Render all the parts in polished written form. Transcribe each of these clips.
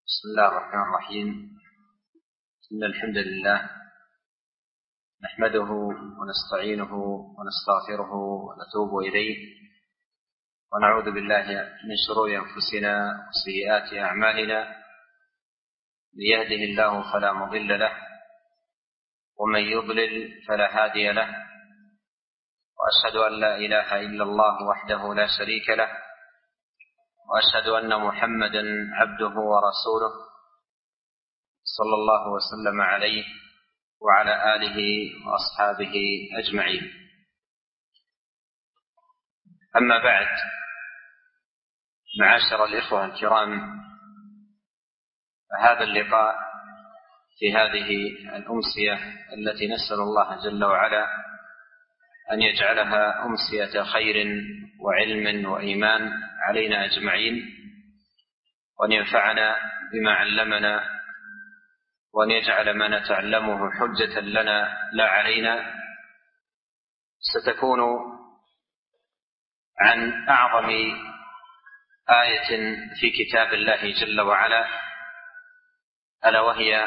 بسم الله الرحمن الرحيم. إن الحمد لله نحمده ونستعينه ونستغفره ونتوب إليه، ونعوذ بالله من شرور أنفسنا وسيئات أعمالنا. من يهده الله فلا مضل له، ومن يضلل فلا هادي له، وأشهد أن لا إله إلا الله وحده لا شريك له، وأشهد أن محمدا عبده ورسوله صلى الله وسلم عليه وعلى آله وأصحابه أجمعين. أما بعد، معاشر الإخوة الكرام، هذا اللقاء في هذه الأمسية التي نسأل الله جل وعلا أن يجعلها أمسية خير وعلم وإيمان علينا أجمعين، وأن ينفعنا بما علمنا، وأن يجعل ما نتعلمه حجة لنا لا علينا. ستكون عن أعظم آية في كتاب الله جل وعلا، ألا وهي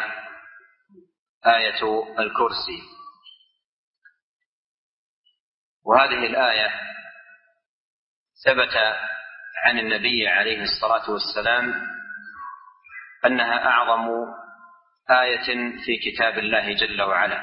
آية الكرسي. وهذه الآية ثبت عن النبي عليه الصلاة والسلام أنها أعظم آية في كتاب الله جل وعلا.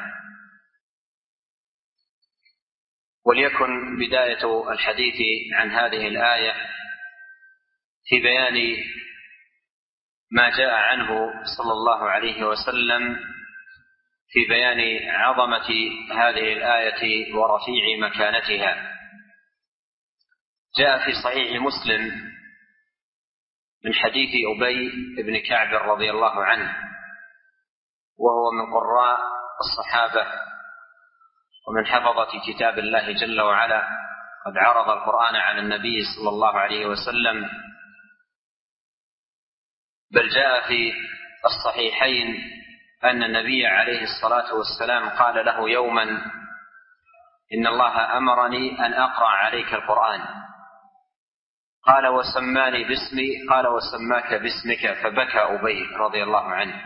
وليكن بداية الحديث عن هذه الآية في بيان ما جاء عنه صلى الله عليه وسلم في بيان عظمة هذه الآية ورفيع مكانتها. جاء في صحيح مسلم من حديث أبي بن كعب رضي الله عنه، وهو من قراء الصحابة ومن حفظة كتاب الله جل وعلا، قد عرض القرآن على النبي صلى الله عليه وسلم، بل جاء في الصحيحين أن النبي عليه الصلاة والسلام قال له يوما: إن الله أمرني أن أقرأ عليك القرآن. قال: وسماني باسمي؟ قال: وسماك باسمك. فبكى أبي رضي الله عنه.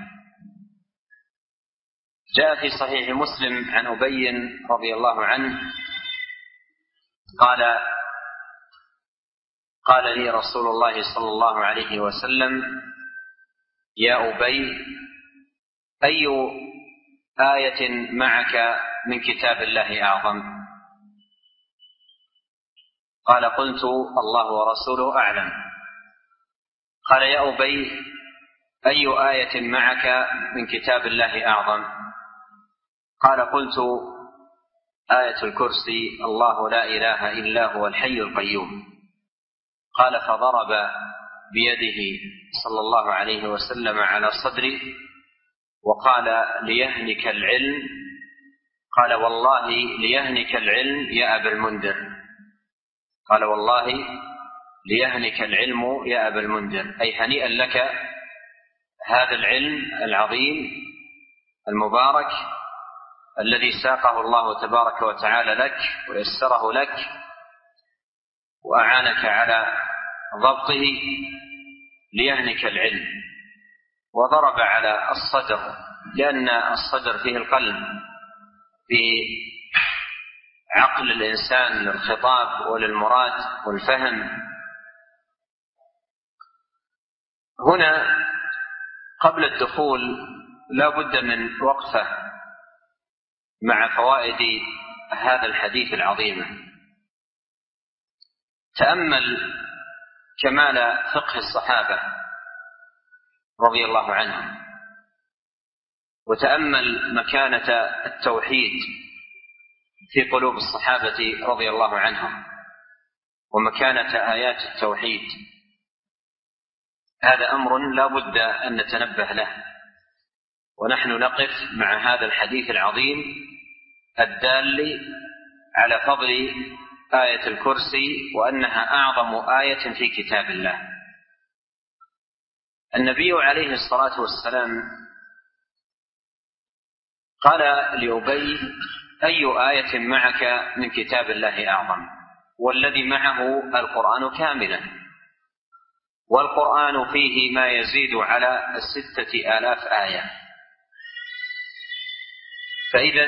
جاء في صحيح مسلم عن أبي رضي الله عنه قال لي رسول الله صلى الله عليه وسلم: يا أبي، أي آية معك من كتاب الله أعظم؟ قال: قلت: الله ورسوله أعلم. قال: يا أبي، أي آية معك من كتاب الله أعظم؟ قال: قلت: آية الكرسي، الله لا إله إلا هو الحي القيوم. قال: فضرب بيده صلى الله عليه وسلم على صدري وقال: ليهنك العلم. قال: والله ليهنك العلم يا أبا المنذر. قال: والله ليهنك العلم يا أبا المنذر، أي هنيئا لك هذا العلم العظيم المبارك الذي ساقه الله تبارك وتعالى لك ويسره لك وأعانك على ضبطه، ليهنك العلم. وضرب على الصدر، لأن الصدر فيه القلب، في عقل الإنسان للخطاب وللمراد والفهم. هنا قبل الدخول لا بد من وقفة مع فوائد هذا الحديث العظيم. تأمل كمال فقه الصحابة رضي الله عنهم، وتأمل مكانة التوحيد في قلوب الصحابة رضي الله عنهم، ومكانة آيات التوحيد. هذا أمر لا بد أن نتنبه له، ونحن نقف مع هذا الحديث العظيم الدال على فضل آية الكرسي، وأنها أعظم آية في كتاب الله. النبي عليه الصلاة والسلام قال لأبي: أي آية معك من كتاب الله أعظم؟ والذي معه القرآن كاملا، والقرآن فيه ما يزيد على 6000 آية. فإذا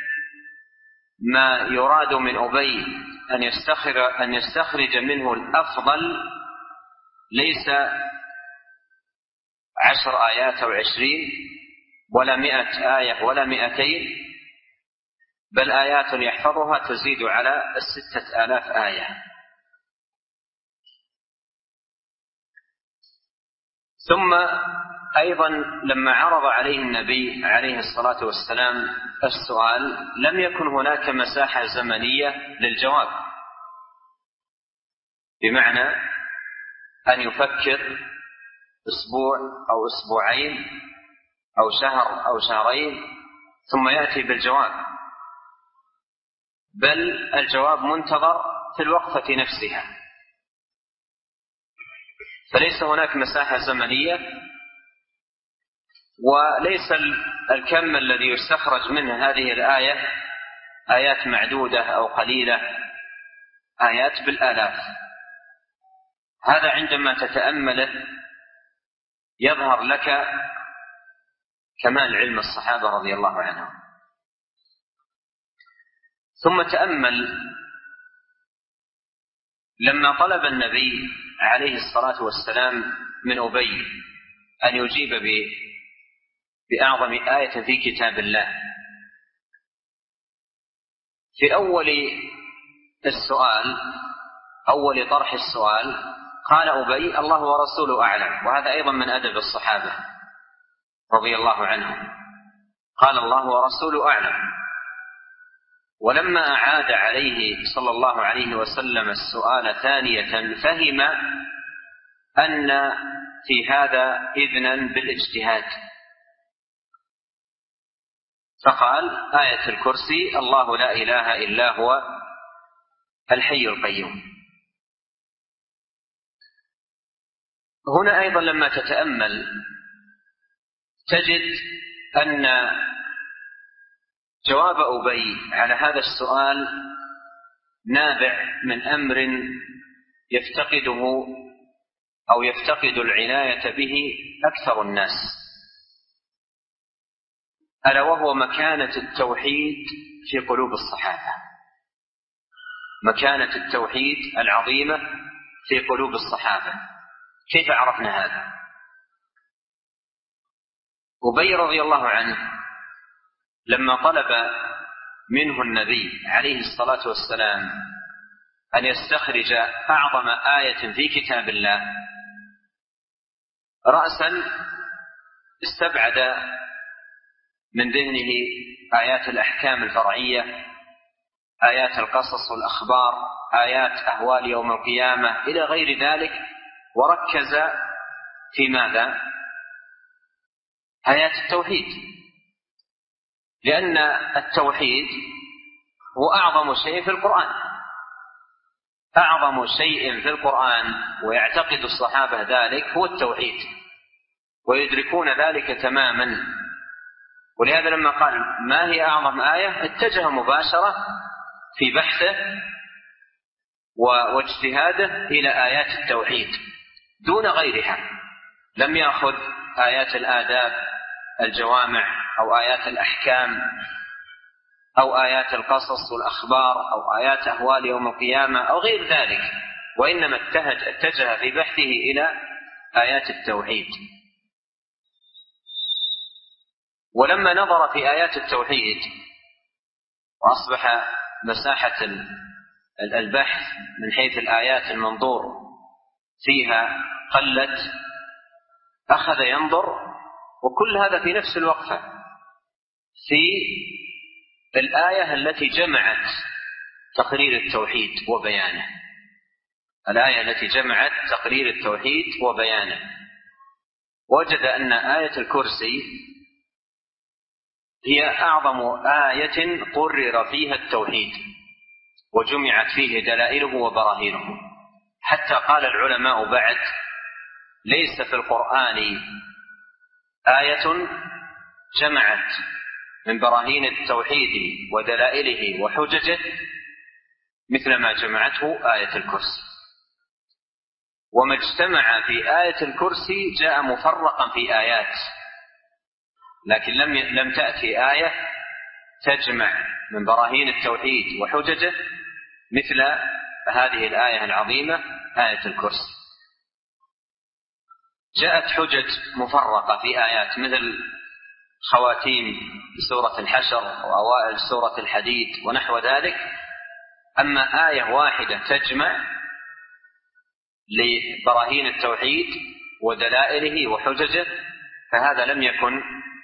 ما يراد من أبي أن يستخرج منه الأفضل ليس 10 آيات أو 20 ولا 100 آية ولا 200، بل آيات يحفظها تزيد على 6000 آية. ثم أيضا لما عرض عليه النبي عليه الصلاة والسلام السؤال لم يكن هناك مساحة زمنية للجواب، بمعنى أن يفكر أسبوع أو أسبوعين أو شهر أو شهرين ثم يأتي بالجواب، بل الجواب منتظر في الوقفة نفسها. فليس هناك مساحة زمنية، وليس الكم الذي يستخرج منه هذه الآية آيات معدودة أو قليلة، آيات بالآلاف. هذا عندما تتأمله يظهر لك كمال علم الصحابة رضي الله عنهم. ثم تأمل لما طلب النبي عليه الصلاة والسلام من أبي أن يجيب بأعظم آية في كتاب الله، في أول السؤال، أول طرح السؤال، قال أبي: الله ورسوله أعلم. وهذا أيضا من أدب الصحابة رضي الله عنهم، قال: الله ورسوله أعلم. ولما أعاد عليه صلى الله عليه وسلم السؤال ثانية فهم أن في هذا إذنا بالاجتهاد، فقال: آية الكرسي: الله لا إله إلا هو الحي القيوم. هنا أيضا لما تتأمل تجد أن جواب أبي على هذا السؤال نابع من أمر يفتقده أو يفتقد العناية به أكثر الناس، ألا وهو مكانة التوحيد في قلوب الصحابة، مكانة التوحيد العظيمة في قلوب الصحابة. كيف عرفنا هذا؟ أبي رضي الله عنه لما طلب منه النبي عليه الصلاة والسلام أن يستخرج أعظم آية في كتاب الله، رأسا استبعد من ذهنه آيات الأحكام الفرعية، آيات القصص والأخبار، آيات أهوال يوم القيامة إلى غير ذلك، وركز في ماذا؟ آيات التوحيد، لأن التوحيد هو أعظم شيء في القرآن، أعظم شيء في القرآن، ويعتقد الصحابة ذلك هو التوحيد، ويدركون ذلك تماما. ولهذا لما قال ما هي أعظم آية اتجه مباشرة في بحثه واجتهاده إلى آيات التوحيد دون غيرها، لم يأخذ آيات الآداب الجوامع أو آيات الأحكام أو آيات القصص والأخبار أو آيات أهوال يوم القيامة أو غير ذلك، وإنما اتجه في بحثه إلى آيات التوحيد. ولما نظر في آيات التوحيد وأصبح مساحة البحث من حيث الآيات المنظور فيها قلت، أخذ ينظر، وكل هذا في نفس الوقفة، في الآية التي جمعت تقرير التوحيد وبيانه، الآية التي جمعت تقرير التوحيد وبيانه، وجد أن آية الكرسي هي أعظم آية قرر فيها التوحيد وجمعت فيه دلائله وبراهينه، حتى قال العلماء بعد: ليس في القرآن آية جمعت من براهين التوحيد ودلائله وحججه مثل ما جمعته آية الكرسي. وما اجتمع في آية الكرسي جاء مفرقا في آيات، لكن لم تأتي آية تجمع من براهين التوحيد وحججه مثل هذه الآية العظيمة آية الكرسي. جاءت حجج مفرقة في آيات مثل خواتيم سورة الحشر وأوائل سورة الحديد ونحو ذلك، أما آية واحدة تجمع لبراهين التوحيد ودلائله وحججه فهذا لم يكن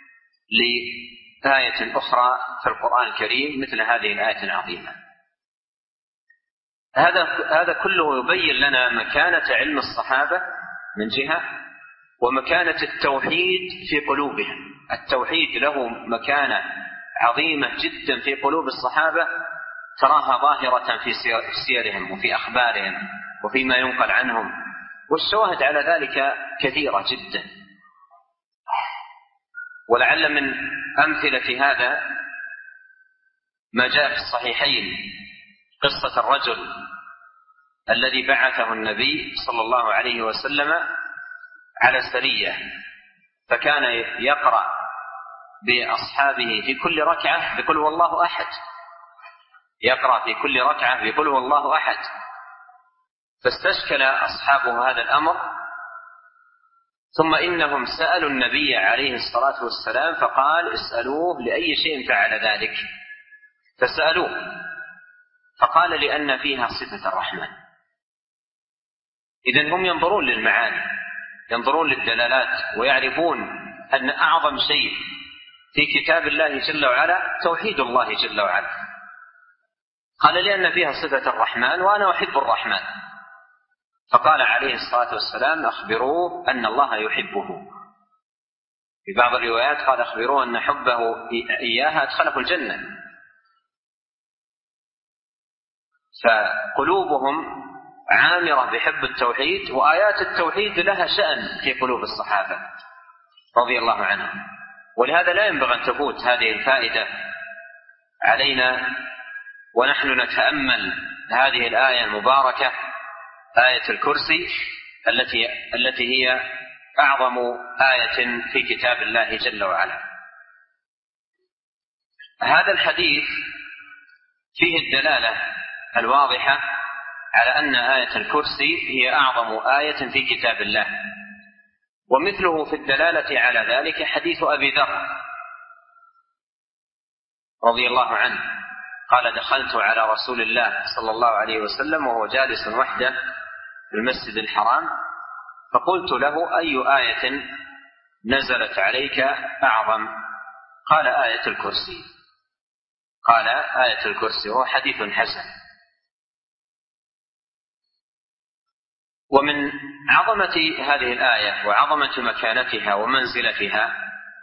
لآية أخرى في القرآن الكريم مثل هذه الآية العظيمة. هذا كله يبين لنا مكانة علم الصحابة من جهة، ومكانة التوحيد في قلوبهم. التوحيد له مكانة عظيمة جدا في قلوب الصحابة تراها ظاهرة في سيرهم وفي أخبارهم وفيما ينقل عنهم، والشواهد على ذلك كثيرة جدا. ولعل من أمثلة هذا ما جاء في الصحيحين قصة الرجل الذي بعثه النبي صلى الله عليه وسلم على سرية، فكان يقرأ بأصحابه في كل ركعة بقل هو الله أحد، يقرأ في كل ركعة بقل هو الله أحد. فاستشكل أصحابه هذا الأمر، ثم إنهم سألوا النبي عليه الصلاة والسلام فقال اسألوه لأي شيء فعل ذلك، فسألوه فقال لأن فيها صفة الرحمن. إذن هم ينظرون للمعاني، ينظرون للدلالات، ويعرفون أن أعظم شيء في كتاب الله جل وعلا توحيد الله جل وعلا. قال لأن فيها صفة الرحمن وأنا أحب الرحمن، فقال عليه الصلاة والسلام أخبروه أن الله يحبه. في بعض الروايات قال أخبروه أن حبه إياها أدخله الجنة. فقلوبهم عامرة بحب التوحيد، وآيات التوحيد لها شأن في قلوب الصحابة رضي الله عنهم. ولهذا لا ينبغي أن تفوت هذه الفائدة علينا ونحن نتأمل هذه الآية المباركة آية الكرسي التي هي أعظم آية في كتاب الله جل وعلا. هذا الحديث فيه الدلالة الواضحة على أن آية الكرسي هي أعظم آية في كتاب الله. ومثله في الدلالة على ذلك حديث أبي ذر رضي الله عنه قال دخلت على رسول الله صلى الله عليه وسلم وهو جالس وحده في المسجد الحرام، فقلت له أي آية نزلت عليك أعظم؟ قال آية الكرسي. قال آية الكرسي، وهو حديث حسن. ومن عظمة هذه الآية وعظمة مكانتها ومنزلتها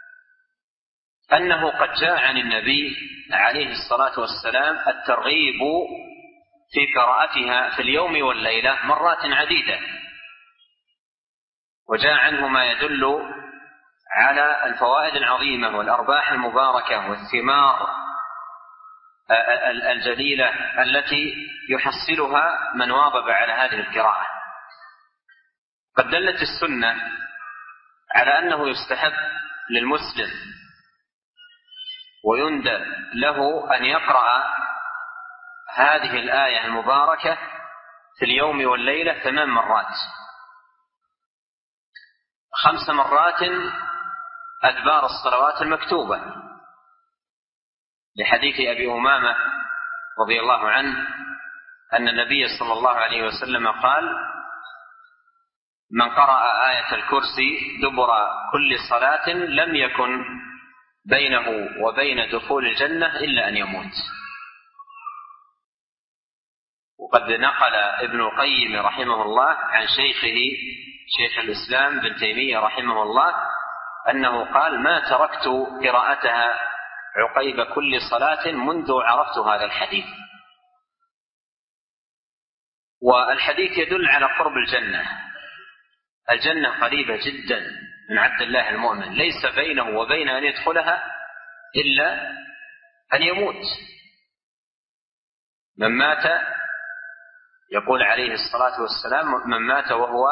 أنه قد جاء عن النبي عليه الصلاة والسلام الترغيب في قراءتها في اليوم والليلة مرات عديدة، وجاء عنه ما يدل على الفوائد العظيمة والأرباح المباركة والثمار الجليلة التي يحصلها من واظب على هذه القراءة. قد دلت السنة على أنه يستحب للمسلم ويندب له أن يقرأ هذه الآية المباركة في اليوم والليلة 8 مرات، 5 مرات أدبار الصلوات المكتوبة، لحديث أبي أمامة رضي الله عنه أن النبي صلى الله عليه وسلم قال من قرأ آية الكرسي دبر كل صلاة لم يكن بينه وبين دخول الجنة إلا أن يموت. وقد نقل ابن القيم رحمه الله عن شيخه شيخ الإسلام بن تيمية رحمه الله أنه قال ما تركت قراءتها عقيب كل صلاة منذ عرفت هذا الحديث. والحديث يدل على قرب الجنة. الجنة قريبة جدا من عبد الله المؤمن، ليس بينه وبين أن يدخلها إلا أن يموت. من مات يقول عليه الصلاة والسلام: من مات وهو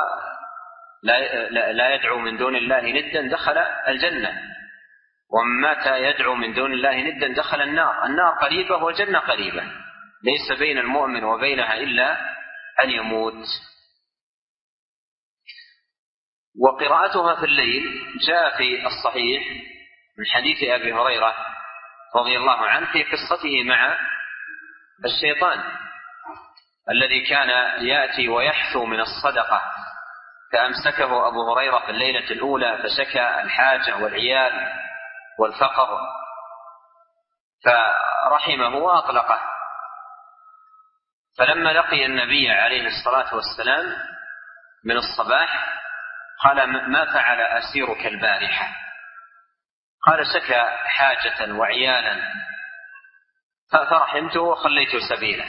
لا يدعو من دون الله ندا دخل الجنة، ومن مات يدعو من دون الله ندا دخل النار. النار قريبة والجنة قريبة، ليس بين المؤمن وبينها إلا أن يموت. وقراءتها في الليل جاء في الصحيح من حديث أبي هريرة رضي الله عنه في قصته مع الشيطان الذي كان يأتي ويحثو من الصدقة، فأمسكه أبو هريرة في الليلة الأولى فشكى الحاجة والعيال والفقر، فرحمه وأطلقه. فلما لقي النبي عليه الصلاة والسلام من الصباح قال: ما فعل أسيرك البارحة؟ قال: شكى حاجة وعيالا فرحمته وخليت سبيله.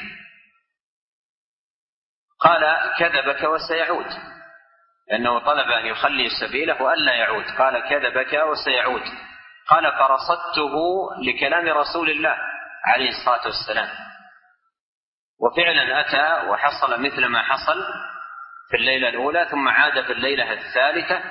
قال: كذبك وسيعود، لأنه طلب أن يخلي سبيله وألا يعود. قال: كذبك وسيعود. قال: فرصدته لكلام رسول الله عليه الصلاة والسلام، وفعلا أتى وحصل مثل ما حصل في الليلة الأولى، ثم عاد في الليلة الثالثة.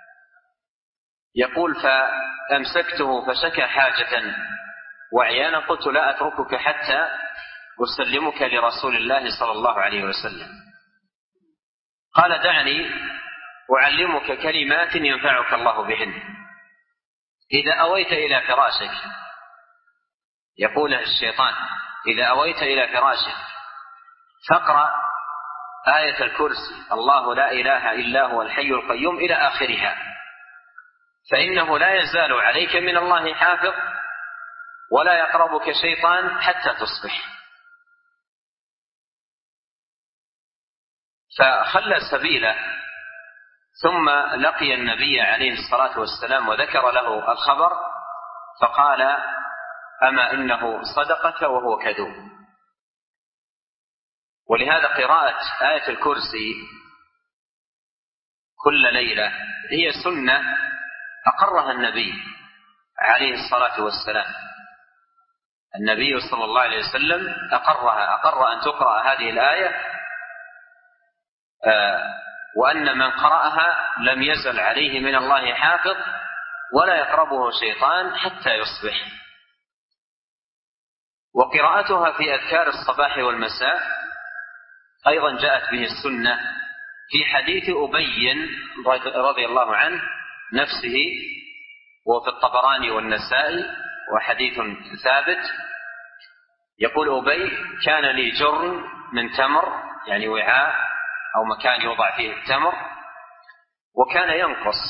يقول: فأمسكته فشكى حاجة وعيانا، قلت: لا أتركك حتى أسلمك لرسول الله صلى الله عليه وسلم. قال: دعني أعلمك كلمات ينفعك الله بهن. إذا أويت إلى فراشك، يقول الشيطان: إذا أويت إلى فراشك فاقرأ آية الكرسي: الله لا إله إلا هو الحي القيوم إلى آخرها، فإنه لا يزال عليك من الله حافظ ولا يقربك شيطان حتى تصبح. فخلى سبيله، ثم لقي النبي عليه الصلاة والسلام وذكر له الخبر، فقال: أما إنه صدقك وهو كذوب. ولهذا قراءة آية الكرسي كل ليلة هي سنة أقرها النبي عليه الصلاة والسلام. النبي صلى الله عليه وسلم أقر أن تقرأ هذه الآية، وأن من قرأها لم يزل عليه من الله حافظ ولا يقربه شيطان حتى يصبح. وقراءتها في أذكار الصباح والمساء أيضا جاءت به السنة في حديث أبي رضي الله عنه نفسه، وفي الطبراني والنسائي، وحديث ثابت. يقول أبي: كان لي جرن من تمر، يعني وعاء أو مكان يوضع فيه التمر، وكان ينقص،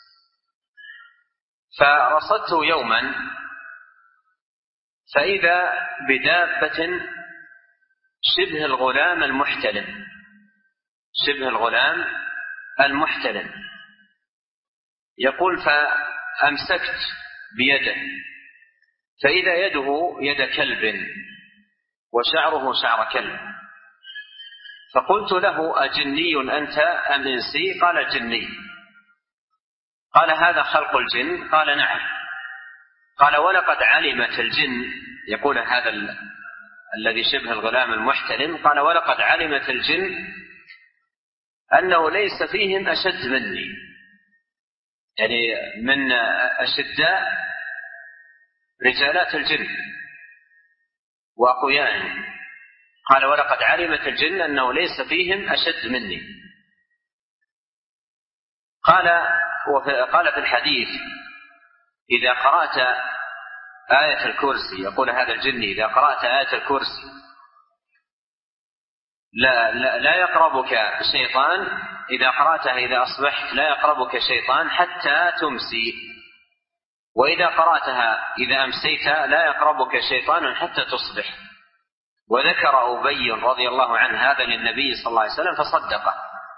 فرصدته يوما فإذا بدابة شبه الغلام المحتلم. يقول: فأمسكت بيده فإذا يده يد كلب وشعره شعر كلب، فقلت له: أجني أنت أم إنسي؟ قال: جني. قال: هذا خلق الجن؟ قال: نعم. قال: ولقد علمت الجن، يقول هذا الذي شبه الغلام المحتلم، قال: ولقد علمت الجن أنه ليس فيهم أشد مني، يعني من أشداء رجالات الجن وأقويائهم. قال: ولقد علمت الجن أنه ليس فيهم أشد مني. قال في الحديث: إذا قرأت آية الكرسي، يقول هذا الجن: إذا قرأت آية الكرسي لا يقربك شيطان، إذا قرأتها إذا أصبحت لا يقربك شيطان حتى تمسي، وإذا قرأتها إذا أمسيت لا يقربك شيطان حتى تصبح. وذكر أبي رضي الله عنه هذا للنبي صلى الله عليه وسلم فصدقه.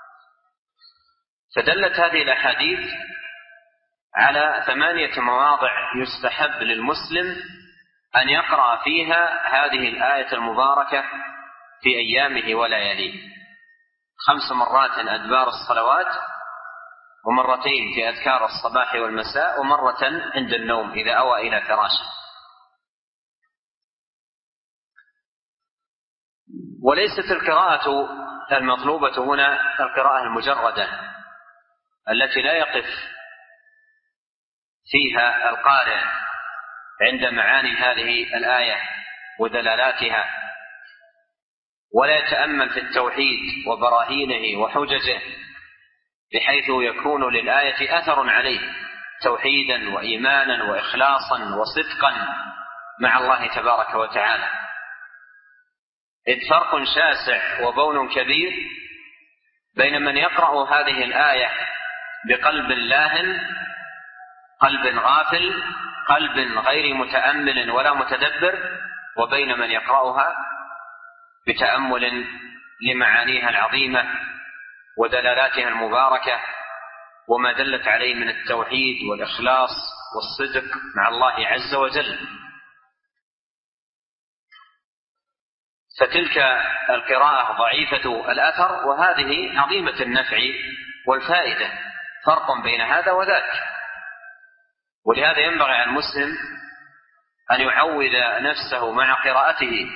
فدلت هذه الأحاديث على 8 مواضع يستحب للمسلم أن يقرأ فيها هذه الآية المباركة في أيامه ولياليه: 5 مرات أدبار الصلوات، ومرتين في أذكار الصباح والمساء، ومرة عند النوم إذا أوى إلى فراشه. وليست القراءة المطلوبة هنا القراءة المجردة التي لا يقف فيها القارئ عند معاني هذه الآية ودلالاتها، ولا يتأمل في التوحيد وبراهينه وحججه بحيث يكون للآية أثر عليه توحيدا وإيمانا وإخلاصا وصدقا مع الله تبارك وتعالى، إذ فرق شاسع وبون كبير بين من يقرأ هذه الآية بقلب لاهٍ، قلب غافل، قلب غير متأمل ولا متدبر، وبين من يقرأها بتأمل لمعانيها العظيمة ودلالاتها المباركة وما دلت عليه من التوحيد والإخلاص والصدق مع الله عز وجل. فتلك القراءة ضعيفة الأثر وهذه عظيمة النفع والفائدة، فرق بين هذا وذاك. ولهذا ينبغي على المسلم أن يعود نفسه مع قراءته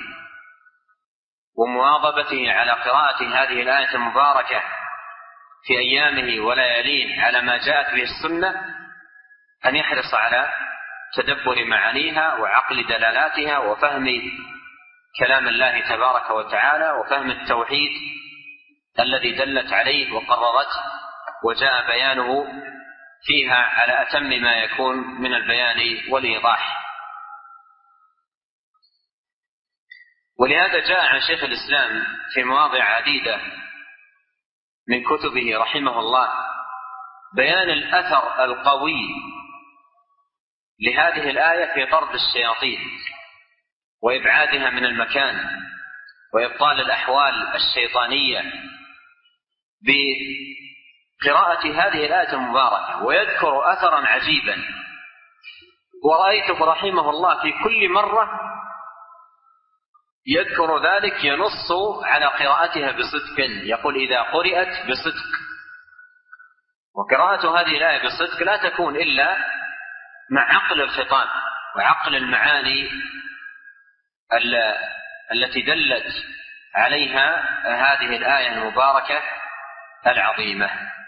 ومواظبته على قراءة هذه الآية المباركة في أيامه ولياليه على ما جاءت به السنة، أن يحرص على تدبر معانيها وعقل دلالاتها وفهم كلام الله تبارك وتعالى وفهم التوحيد الذي دلت عليه وقررته وجاء بيانه فيها على أتم ما يكون من البيان والإيضاح. ولهذا جاء عن شيخ الإسلام في مواضع عديدة من كتبه رحمه الله بيان الأثر القوي لهذه الآية في طرد الشياطين وإبعادها من المكان وإبطال الأحوال الشيطانية بقراءة هذه الآية المباركة، ويذكر أثرا عجيبا ورأيته رحمه الله في كل مرة يذكر ذلك ينص على قراءتها بصدق، يقول إذا قرأت بصدق. وقراءة هذه الآية بصدق لا تكون إلا مع عقل الخطاب وعقل المعاني التي دلت عليها هذه الآية المباركة العظيمة.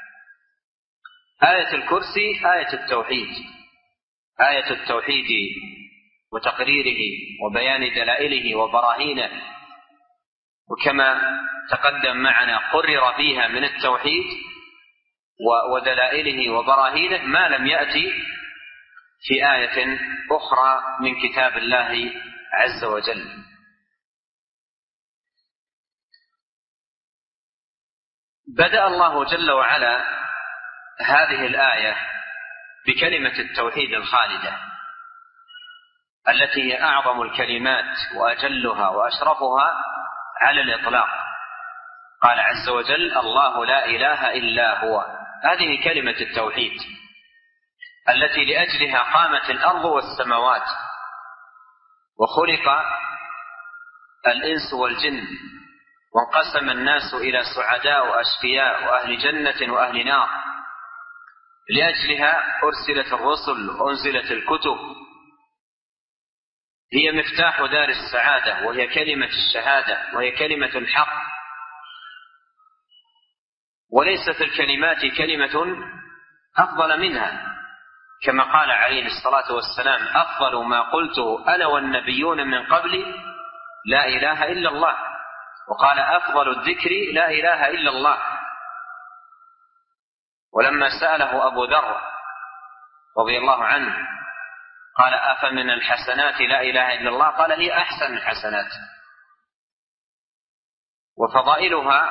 آية الكرسي آية التوحيد، آية التوحيد وتقريره وبيان دلائله وبراهينه، وكما تقدم معنا قرر فيها من التوحيد ودلائله وبراهينه ما لم يأتي في آية أخرى من كتاب الله عز وجل. بدأ الله جل وعلا هذه الآية بكلمة التوحيد الخالدة التي هي أعظم الكلمات وأجلها وأشرفها على الإطلاق. قال عز وجل الله لا إله إلا هو، هذه كلمة التوحيد التي لأجلها قامت الأرض والسماوات وخلق الإنس والجن، وانقسم الناس إلى سعداء وأشقياء وأهل جنة وأهل نار، لأجلها أرسلت الرسل وأنزلت الكتب، هي مفتاح دار السعادة وهي كلمة الشهادة وهي كلمة الحق، وليست الكلمات كلمة أفضل منها، كما قال عليه الصلاة والسلام أفضل ما قلته أنا والنبيون من قبلي لا إله إلا الله، وقال أفضل الذكر لا إله إلا الله. ولما سأله أبو ذر رضي الله عنه قال أفمن الحسنات لا إله إلا الله، قال هي أحسن الحسنات، وفضائلها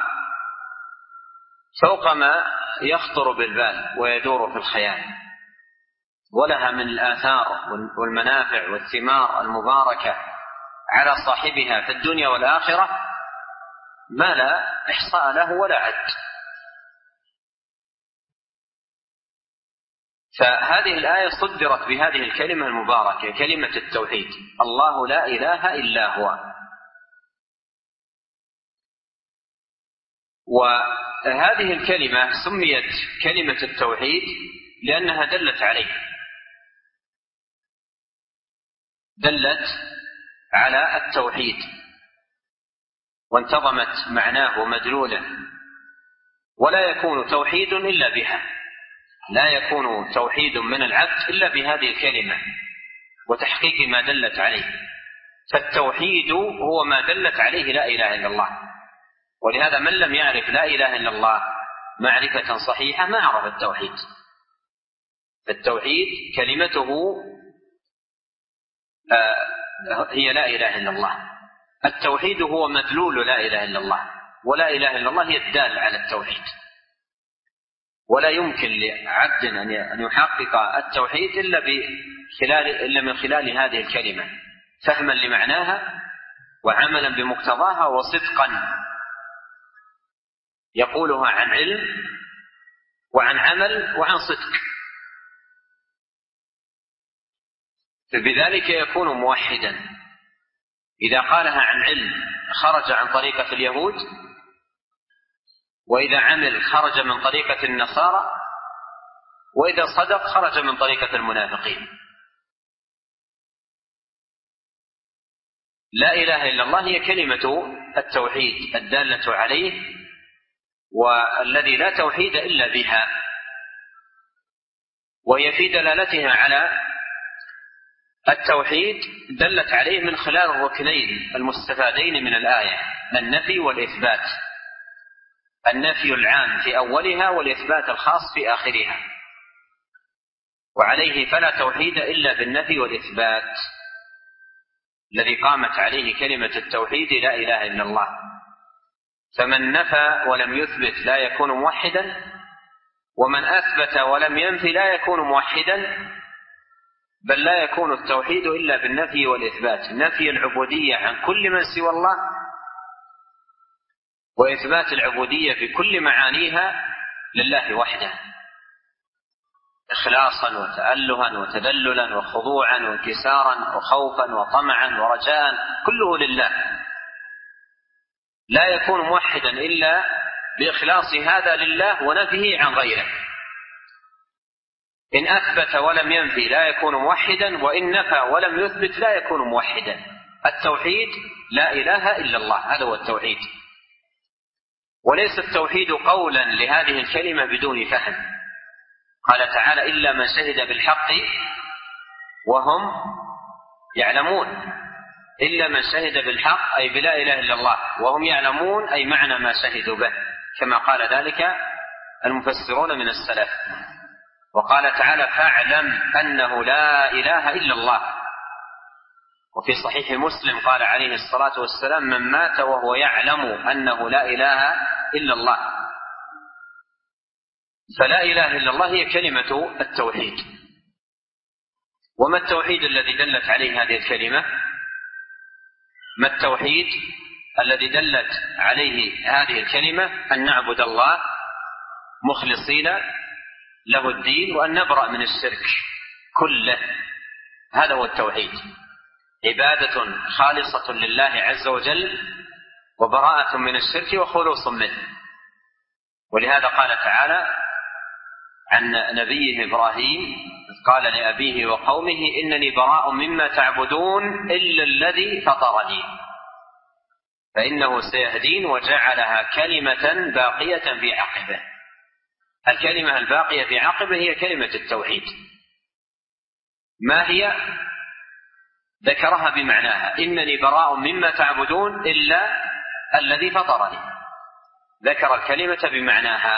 فوق ما يخطر بالبال ويدور في الخيال، ولها من الآثار والمنافع والثمار المباركة على صاحبها في الدنيا والآخرة ما لا إحصاء له ولا عد. فهذه الآية صدرت بهذه الكلمة المباركة كلمة التوحيد، الله لا إله إلا هو. وهذه الكلمة سميت كلمة التوحيد لأنها دلت عليه، دلت على التوحيد، وانتظمت معناه ومدلوله، ولا يكون توحيد إلا بها، لا يكون توحيد من العبد إلا بهذه الكلمة وتحقيق ما دلت عليه. فالتوحيد هو ما دلت عليه لا إله إلا الله، ولهذا من لم يعرف لا إله إلا الله معرفة صحيحة ما عرف التوحيد. التوحيد كلمته هي لا إله إلا الله، التوحيد هو مدلول لا إله إلا الله، ولا إله إلا الله هي الدال على التوحيد. ولا يمكن لعبد أن يحقق التوحيد إلا من خلال هذه الكلمة، فهما لمعناها وعملا بمقتضاها وصدقا يقولها عن علم وعن عمل وعن صدق، فبذلك يكون موحدا. إذا قالها عن علم خرج عن طريقة اليهود، وإذا عمل خرج من طريقة النصارى، وإذا صدق خرج من طريقة المنافقين. لا إله إلا الله هي كلمة التوحيد الدالة عليه، والذي لا توحيد إلا بها، وهي في دلالتها على التوحيد دلت عليه من خلال الركنين المستفادين من الآية، النفي والإثبات، النفي العام في أولها والإثبات الخاص في آخرها. وعليه فلا توحيد إلا بالنفي والإثبات الذي قامت عليه كلمة التوحيد لا إله إلا الله. فمن نفى ولم يثبت لا يكون موحدا، ومن أثبت ولم ينفي لا يكون موحدا، بل لا يكون التوحيد إلا بالنفي والإثبات، نفي العبودية عن كل من سوى الله، وإثبات العبودية بكل معانيها لله وحده، إخلاصا وتألها وتذللا وخضوعا وانكسارا وخوفا وطمعا ورجاء، كله لله. لا يكون موحدا إلا بإخلاص هذا لله ونفيه عن غيره. إن أثبت ولم ينفي لا يكون موحدا، وإن نفى ولم يثبت لا يكون موحدا. التوحيد لا إله إلا الله، هذا هو التوحيد. وليس التوحيد قولا لهذه الكلمة بدون فهم. قال تعالى: إلا من شهد بالحق وهم يعلمون. إلا من شهد بالحق أي بلا إله إلا الله وهم يعلمون، أي معنى ما شهدوا به، كما قال ذلك المفسرون من السلف. وقال تعالى: فاعلم أنه لا إله إلا الله. وفي صحيح مسلم قال عليه الصلاة والسلام: من مات وهو يعلم أنه لا إله إلا الله. فلا إله إلا الله هي كلمة التوحيد. وما التوحيد الذي دلت عليه هذه الكلمة؟ ما التوحيد الذي دلت عليه هذه الكلمة؟ أن نعبد الله مخلصين له الدين، وأن نبرأ من الشرك كله. هذا هو التوحيد، عبادة خالصة لله عز وجل، وبراءة من الشرك وخلوص منه. ولهذا قال تعالى عن نبيه إبراهيم: قال لأبيه وقومه إنني براء مما تعبدون إلا الذي فطرني فإنه سيهدين، وجعلها كلمة باقية في عقبه. الكلمة الباقية في عقبه هي كلمة التوحيد. ما هي؟ ذكرها بمعناها: إنني براء مما تعبدون إلا الذي فطرني. ذكر الكلمة بمعناها.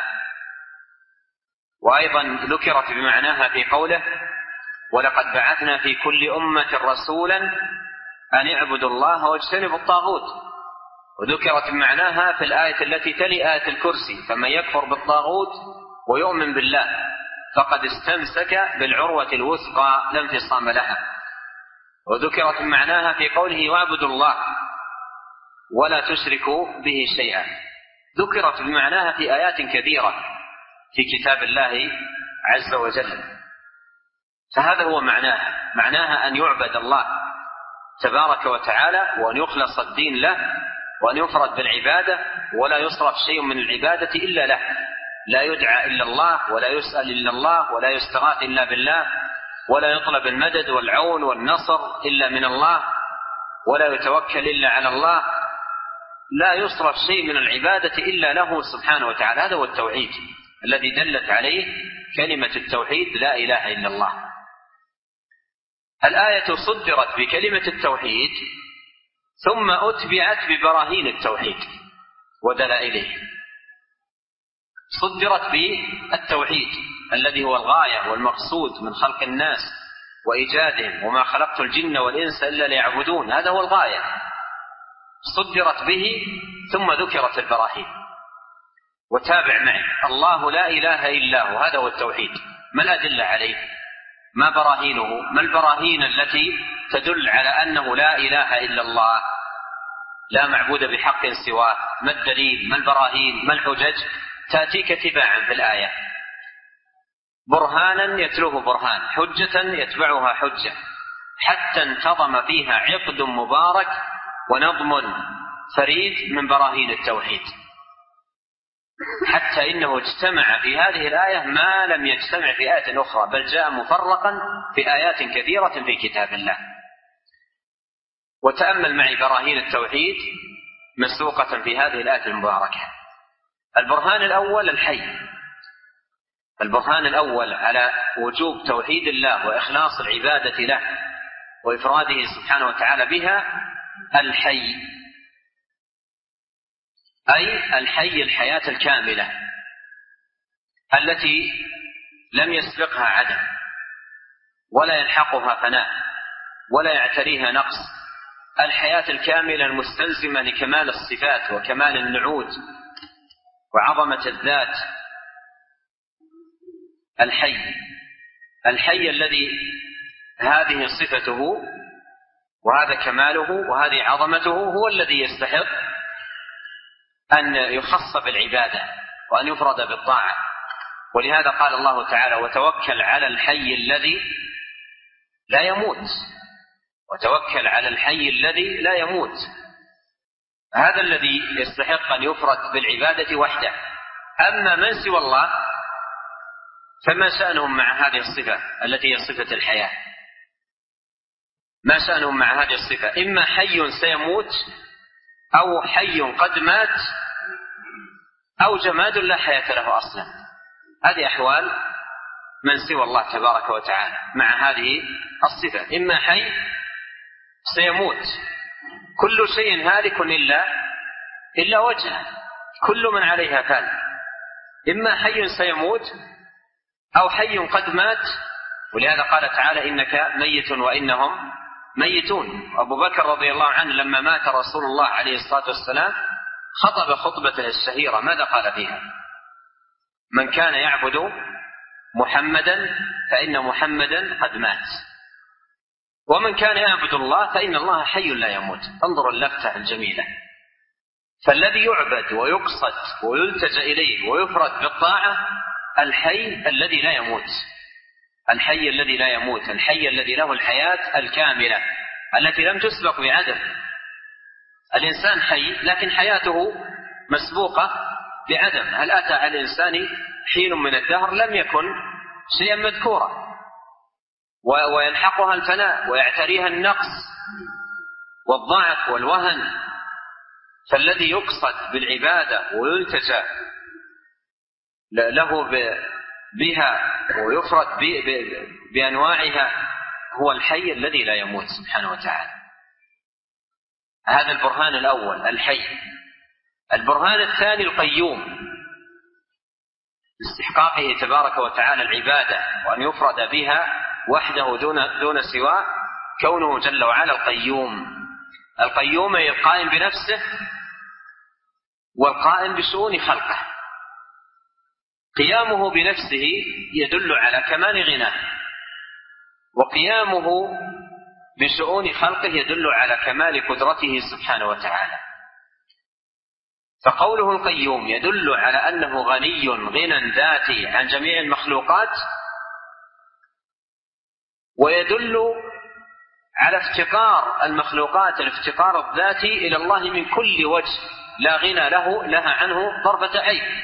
وأيضا ذكرت بمعناها في قوله: ولقد بعثنا في كل أمة رسولا أن اعبدوا الله واجتنبوا الطاغوت. وذكرت بمعناها في الآية التي تلي آية الكرسي: فمن يكفر بالطاغوت ويؤمن بالله فقد استمسك بالعروة الوثقى لا انفصام لها. وذكرت بمعناها في قوله: واعبدوا الله ولا تشركوا به شيئا. ذكرت بمعناها في آيات كثيرة في كتاب الله عز وجل. فهذا هو معناها أن يعبد الله تبارك وتعالى، وأن يخلص الدين له، وأن يفرد بالعبادة، ولا يصرف شيء من العبادة إلا له. لا يدعى إلا الله، ولا يسأل إلا الله، ولا يستغاث إلا بالله، ولا يطلب المدد والعون والنصر إلا من الله، ولا يتوكل إلا على الله. لا يصرف شيء من العبادة إلا له سبحانه وتعالى. هذا هو التوحيد الذي دلت عليه كلمة التوحيد لا إله إلا الله. الآية صدرت بكلمة التوحيد ثم أتبعت ببراهين التوحيد ودلائله. صدرت بالتوحيد الذي هو الغاية والمقصود من خلق الناس وإيجادهم، وما خلقت الجن والإنس إلا ليعبدون، هذا هو الغاية. صدرت به ثم ذكرت البراهين. وتابع معي: الله لا إله إلا هو، هذا هو التوحيد. ما الأدلة عليه؟ ما براهينه؟ ما البراهين التي تدل على أنه لا إله إلا الله، لا معبود بحق سواه؟ ما الدليل؟ ما البراهين؟ ما الحجج؟ تأتيك تباعا في الآية: برهانا يتلوه برهان، حجة يتبعها حجة، حتى انتظم فيها عقد مبارك ونظم فريد من براهين التوحيد، حتى إنه اجتمع في هذه الآية ما لم يجتمع في آية أخرى، بل جاء مفرقا في آيات كثيرة في كتاب الله. وتأمل معي براهين التوحيد مسوقة في هذه الآية المباركة. البرهان الأول الحي، البرهان الأول على وجوب توحيد الله وإخلاص العبادة له وإفراده سبحانه وتعالى بها، الحي، أي الحي الحياة الكاملة التي لم يسبقها عدم ولا يلحقها فناء ولا يعتريها نقص، الحياة الكاملة المستلزمة لكمال الصفات وكمال النعوت وعظمة الذات. الحي، الحي الذي هذه صفته وهذا كماله وهذه عظمته، هو الذي يستحق أن يخص بالعبادة وأن يفرد بالطاعة. ولهذا قال الله تعالى: وتوكل على الحي الذي لا يموت، وتوكل على الحي الذي لا يموت. هذا الذي يستحق أن يفرد بالعبادة وحده. أما من سوى الله فما شأنهم مع هذه الصفة التي هي صفة الحياة؟ ما شأنهم مع هذه الصفة؟ إما حي سيموت، أو حي قد مات، أو جماد لا حياة له أصلا. هذه أحوال من سوى الله تبارك وتعالى مع هذه الصفة. إما حي سيموت، كل شيء هالك إلا وجهه، كل من عليها فان. إما حي سيموت أو حي قد مات. ولهذا قال تعالى: إنك ميت وإنهم ميتون. أبو بكر رضي الله عنه لما مات رسول الله عليه الصلاة والسلام خطب خطبته الشهيرة، ماذا قال فيها؟ من كان يعبد محمدا فإن محمدا قد مات، ومن كان يعبد الله فإن الله حي لا يموت. انظروا اللفتة الجميلة. فالذي يعبد ويقصد ويلتجأ إليه ويفرد بالطاعة الحي الذي لا يموت، الحي الذي لا يموت، الحي الذي له الحياة الكاملة التي لم تسبق بعدم. الإنسان حي لكن حياته مسبوقة بعدم. هل أتى على الإنسان حين من الدهر لم يكن شيئا مذكورا، ويلحقها الفناء ويعتريها النقص والضعف والوهن؟ فالذي يقصد بالعبادة ويلتجأ له بها ويفرد بأنواعها هو الحي الذي لا يموت سبحانه وتعالى. هذا البرهان الأول الحي. البرهان الثاني القيوم، استحقاقه تبارك وتعالى العبادة وأن يفرد بها وحده دون سواه، كونه جل وعلا القيوم. القيوم أي القائم بنفسه والقائم بشؤون خلقه. قيامه بنفسه يدل على كمال غناه، وقيامه بشؤون خلقه يدل على كمال قدرته سبحانه وتعالى. فقوله القيوم يدل على أنه غني غنى ذاتي عن جميع المخلوقات، ويدل على افتقار المخلوقات الافتقار الذاتي إلى الله من كل وجه لا غنى لها عنه طرفة عين.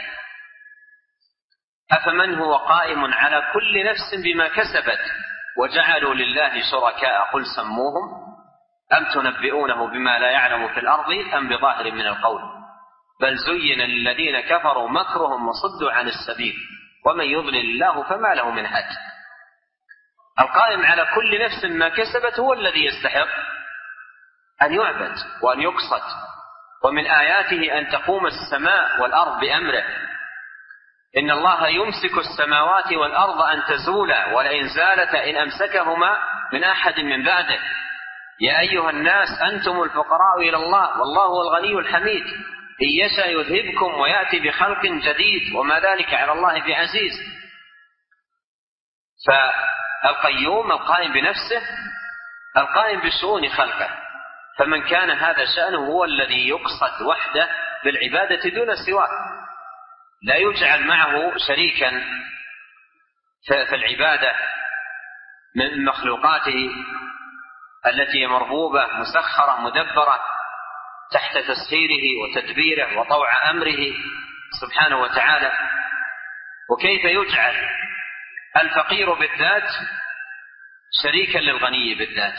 أفمن هو قائم على كل نفس بما كسبت وجعلوا لله شركاء قل سموهم أم تنبئونه بما لا يعلم في الأرض أم بظاهر من القول بل زين للذين كفروا مكرهم وصدوا عن السبيل ومن يضلل الله فما له من هاد. القائم على كل نفس ما كسبت هو الذي يستحق أن يعبد وأن يقصد. ومن آياته أن تقوم السماء والأرض بأمره، إن الله يمسك السماوات والأرض أن تزولا ولئن زالتا إن أمسكهما من أحد من بعده يا أيها الناس أنتم الفقراء إلى الله والله هو الغني الحميد إن يشأ يذهبكم ويأتي بخلق جديد وما ذلك على الله بعزيز. فالقيوم القائم بنفسه القائم بشؤون خلقه، فمن كان هذا شأنه هو الذي يقصد وحده بالعبادة دون سواه، لا يجعل معه شريكا في العبادة من مخلوقاته التي مربوبة مسخرة مدبرة تحت تسخيره وتدبيره وطوع أمره سبحانه وتعالى. وكيف يجعل الفقير بالذات شريكا للغني بالذات؟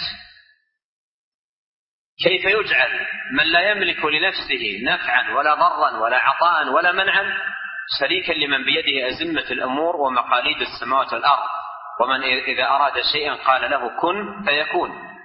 كيف يجعل من لا يملك لنفسه نفعا ولا ضرا ولا عطاء ولا منعا شريكا لمن بيده أزمة الأمور ومقاليد السماوات والأرض، ومن إذا أراد شيئا قال له كن فيكون.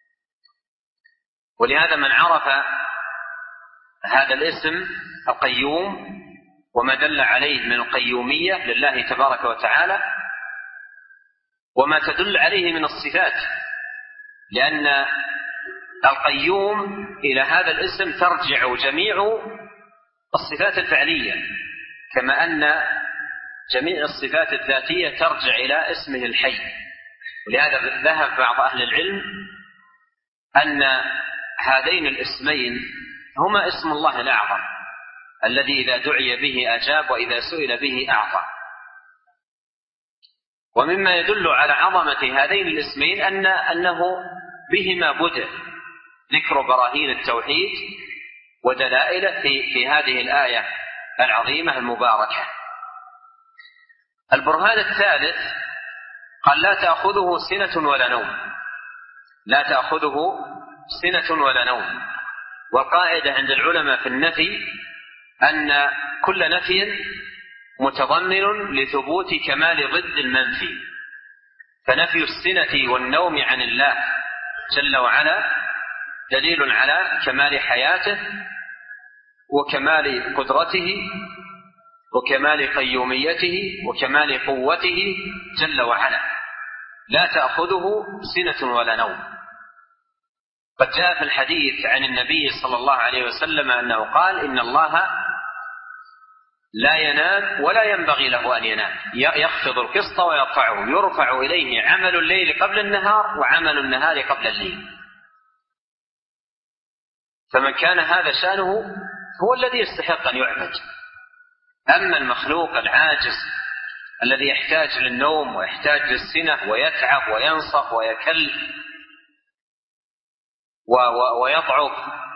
ولهذا من عرف هذا الاسم القيوم وما دل عليه من القيومية لله تبارك وتعالى وما تدل عليه من الصفات، لأن القيوم إلى هذا الاسم ترجع جميع الصفات الفعلية، كما أن جميع الصفات الذاتية ترجع إلى اسمه الحي. ولهذا ذهب بعض أهل العلم أن هذين الاسمين هما اسم الله الأعظم الذي إذا دعي به أجاب وإذا سئل به أعطى. ومما يدل على عظمة هذين الاسمين أنه بهما بدأ ذكر براهين التوحيد ودلائله في هذه الآية العظيمة المباركة. البرهان الثالث قال لا تأخذه سنة ولا نوم، لا تأخذه سنة ولا نوم. والقاعدة عند العلماء في النفي أن كل نفي متضمن لثبوت كمال ضد المنفي، فنفي السنة والنوم عن الله جل وعلا دليل على كمال حياته وكمال قدرته وكمال قيوميته وكمال قوته جل وعلا. لا تأخذه سنة ولا نوم. قد جاء في الحديث عن النبي صلى الله عليه وسلم أنه قال إن الله لا ينام ولا ينبغي له أن ينام، يخفض القسط ويرفعه، يرفع إليه عمل الليل قبل النهار وعمل النهار قبل الليل. فمن كان هذا شأنه هو الذي يستحق أن يعبد. أما المخلوق العاجز الذي يحتاج للنوم ويحتاج للسنة ويتعب وينصف ويكل ويضعف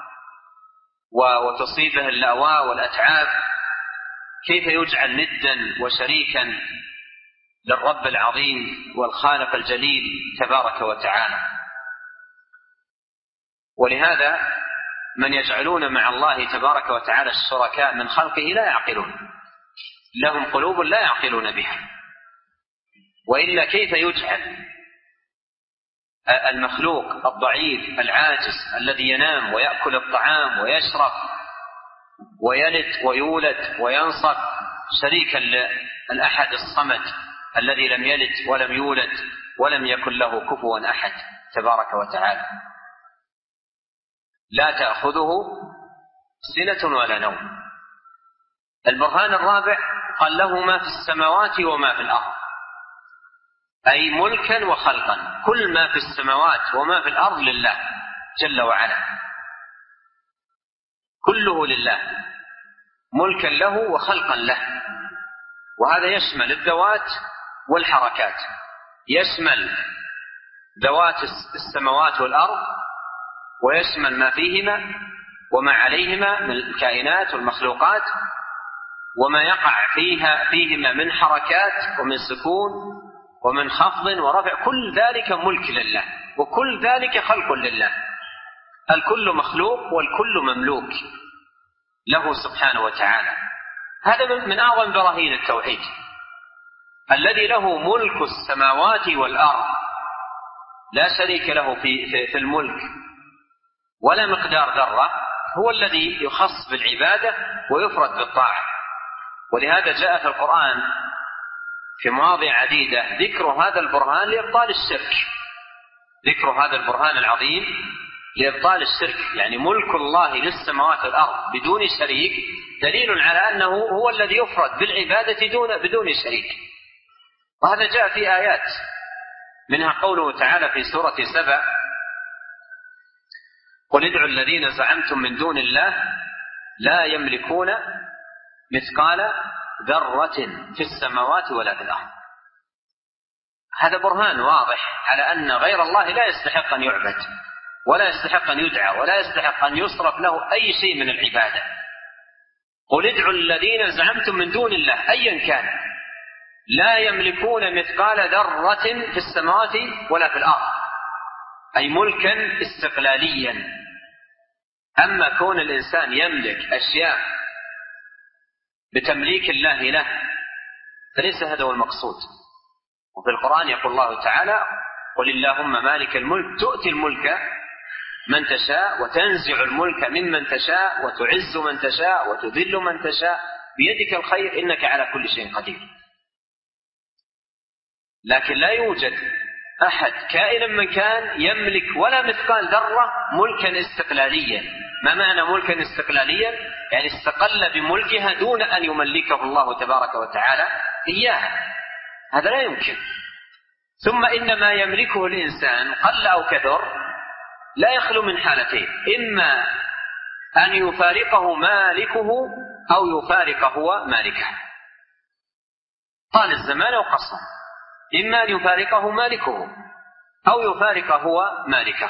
وتصيبه اللأواء والأتعاب، كيف يجعل ندا وشريكا للرب العظيم والخالق الجليل تبارك وتعالى؟ ولهذا من يجعلون مع الله تبارك وتعالى الشركاء من خلقه لا يعقلون، لهم قلوب لا يعقلون بها. وإلا كيف يجعل المخلوق الضعيف العاجز الذي ينام ويأكل الطعام ويشرب ويلد ويولد وينصب شريكا للأحد الصمد الذي لم يلد ولم يولد ولم يكن له كفوا أحد تبارك وتعالى؟ لا تأخذه سنة ولا نوم. البرهان الرابع قال له ما في السماوات وما في الأرض، أي ملكا وخلقا، كل ما في السماوات وما في الأرض لله جل وعلا، كله لله، ملكا له وخلقا له. وهذا يشمل الذوات والحركات، يشمل ذوات السماوات والأرض ويشمل ما فيهما وما عليهما من الكائنات والمخلوقات وما يقع فيهما من حركات ومن سكون ومن خفض ورفع، كل ذلك ملك لله وكل ذلك خلق لله الكل مخلوق والكل مملوك له سبحانه وتعالى. هذا من أعظم براهين التوحيد، الذي له ملك السماوات والأرض لا شريك له في الملك ولا مقدار ذرة، هو الذي يخص بالعبادة ويفرد بالطاعة. ولهذا جاء في القرآن في مواضع عديدة ذكر هذا البرهان لإبطال الشرك، ذكر هذا البرهان العظيم لإبطال الشرك، يعني ملك الله للسماوات والأرض بدون شريك دليل على أنه هو الذي يفرد بالعبادة بدون شريك. وهذا جاء في آيات، منها قوله تعالى في سورة سبأ: قل ادعوا الذين زعمتم من دون الله لا يملكون مثقال ذرة في السماوات ولا في الأرض. هذا برهان واضح على أن غير الله لا يستحق أن يعبد ولا يستحق أن يدعى ولا يستحق أن يصرف له أي شيء من العبادة. قل ادعوا الذين زعمتم من دون الله أيا كان لا يملكون مثقال ذرة في السماوات ولا في الأرض، أي ملكا استقلاليا. أما كون الإنسان يملك أشياء بتمليك الله له فليس هذا هو المقصود. وفي القرآن يقول الله تعالى: قل اللهم مالك الملك تؤتي الملك من تشاء وتنزع الملك ممن تشاء وتعز من تشاء وتذل من تشاء بيدك الخير إنك على كل شيء قدير. لكن لا يوجد أحد كائنا من كان يملك ولا مثقال ذرة ملكا استقلاليا. ما معنى ملكا استقلاليا؟ يعني استقل بملكها دون أن يملكه الله تبارك وتعالى إياها، هذا لا يمكن. ثم إن ما يملكه الإنسان قل أو كثر لا يخلو من حالتين: إما أن يفارقه مالكه أو يفارق هو مالكه، طال الزمان أو قصر، إما أن يفارقه مالكه أو يفارق هو مالكه.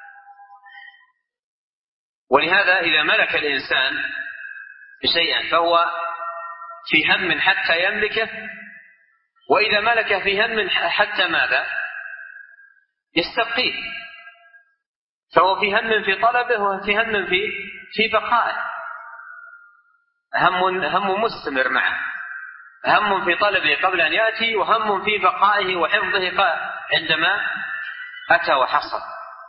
ولهذا إذا ملك الإنسان شيئا فهو في هم حتى يملكه، وإذا ملك في هم حتى ماذا؟ يستبقيه، فهو في هم في طلبه وفي هم في بقائه، هم مستمر معه، هم في طلبه قبل أن يأتي وهم في بقائه وحفظه عندما أتى وحصل.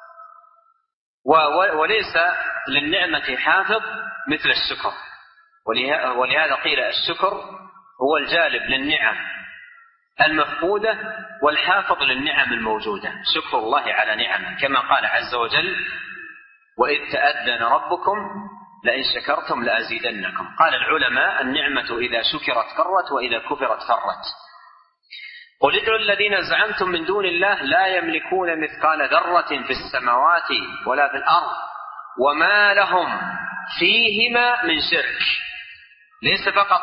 وليس للنعمة حافظ مثل الشكر، ولهذا قيل الشكر هو الجالب للنعم المفقودة والحافظ للنعم الموجودة، شكر الله على نعمه، كما قال عز وجل: وإذ تأذن ربكم لئن شكرتم لأزيدنكم. قال العلماء: النعمة إذا شكرت قرت وإذا كفرت فرت. قل ادعوا الذين زعمتم من دون الله لا يملكون مثقال ذرة في السماوات ولا في الأرض وما لهم فيهما من شرك. ليس فقط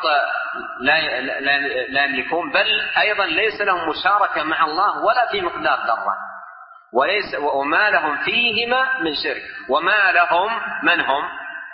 لا يملكون، بل أيضا ليس لهم مشاركة مع الله ولا في مقدار ذرة، وما لهم فيهما من شرك. وما لهم من هم؟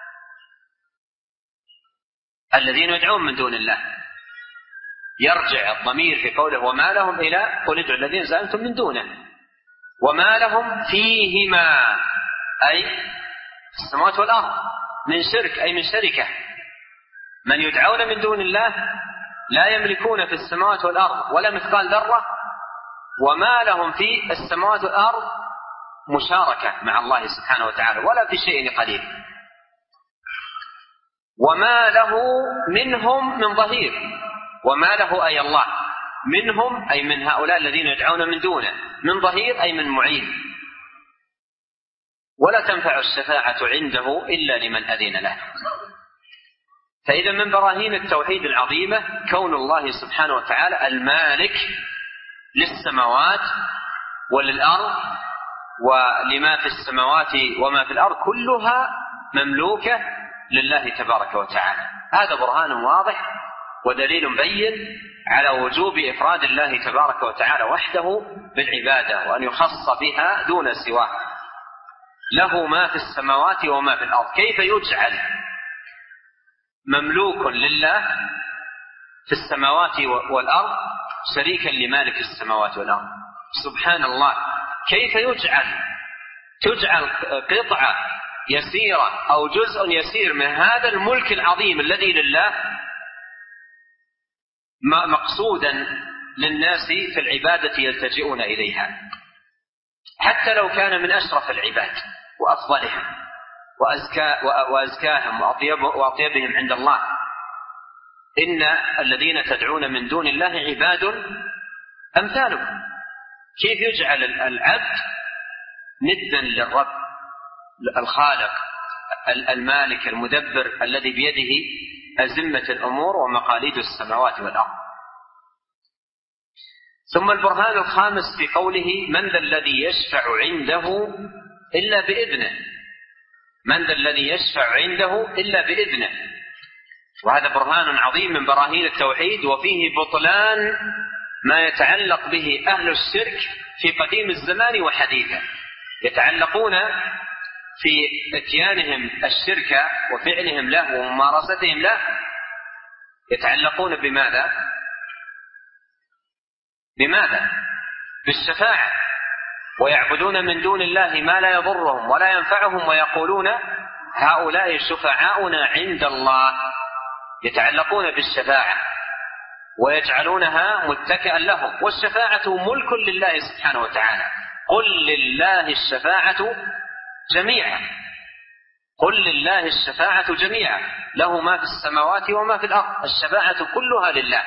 الذين يدعون من دون الله. يرجع الضمير في قوله وما لهم إلى قل ادعوا الذين زعمتم من دونه. وما لهم فيهما أي السماوات والأرض من شرك، أي من شركة. من يدعون من دون الله لا يملكون في السماوات والأرض ولا مثقال ذرة، وما لهم في السماوات والأرض مشاركة مع الله سبحانه وتعالى ولا في شيء قليل. وما له منهم من ظهير. وما له أي الله، منهم أي من هؤلاء الذين يدعون من دونه، من ظهير أي من معين. ولا تنفع الشفاعة عنده إلا لمن أذن له. فإذا من براهين التوحيد العظيمة كون الله سبحانه وتعالى المالك للسماوات وللأرض، ولما في السماوات وما في الأرض كلها مملوكة لله تبارك وتعالى. هذا برهان واضح ودليل بين على وجوب إفراد الله تبارك وتعالى وحده بالعبادة، وأن يخص بها دون سواه. له ما في السماوات وما في الأرض. كيف يجعل مملوك لله في السماوات والأرض شريكا لمالك السماوات والأرض؟ سبحان الله، كيف يجعل تجعل قطعة يسيرة أو جزء يسير من هذا الملك العظيم الذي لله مقصودا للناس في العبادة يلتجئون إليها، حتى لو كان من أشرف العباد وأفضلهم وأزكاهم وأطيبهم عند الله. إن الذين تدعون من دون الله عباد أمثالكم. كيف يجعل العبد ندا للرب الخالق المالك المدبر الذي بيده أزمة الأمور ومقاليد السماوات والأرض؟ ثم البرهان الخامس في قوله: من ذا الذي يشفع عنده إلا بإذنه. من ذا الذي يشفع عنده إلا بإذنه. وهذا برهان عظيم من براهين التوحيد، وفيه بطلان ما يتعلق به أهل الشرك في قديم الزمان وحديثه. يتعلقون في اتيانهم الشرك وفعلهم له وممارستهم له، يتعلقون بماذا؟ بالشفاعة، ويعبدون من دون الله ما لا يضرهم ولا ينفعهم، ويقولون هؤلاء شفعاؤنا عند الله. يتعلقون بالشفاعة ويجعلونها متكئا لهم، والشفاعة ملك لله سبحانه وتعالى. قل لله الشفاعة جميعا، قل لله الشفاعة جميعا، له ما في السماوات وما في الأرض، الشفاعة كلها لله.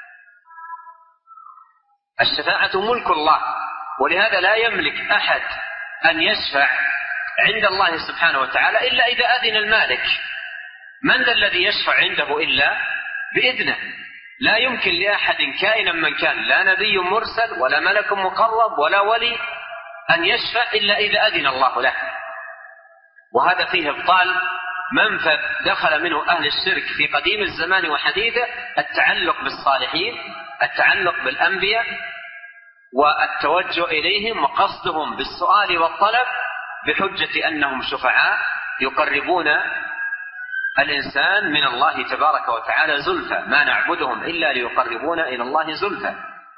الشفاعة ملك الله، ولهذا لا يملك أحد أن يشفع عند الله سبحانه وتعالى إلا إذا أذن المالك. من ذا الذي يشفع عنده إلا بإذنه؟ لا يمكن لأحد كائنا من كان، لا نبي مرسل ولا ملك مقرب ولا ولي، أن يشفع إلا إذا أذن الله له. وهذا فيه إبطال منفذ دخل منه أهل الشرك في قديم الزمان وحديثه، التعلق بالصالحين، التعلق بالأنبياء، والتوجه إليهم وقصدهم بالسؤال والطلب بحجة أنهم شفعاء يقربون الإنسان من الله تبارك وتعالى زلفى. ما نعبدهم إلا ليقربونا إلى الله زلفى.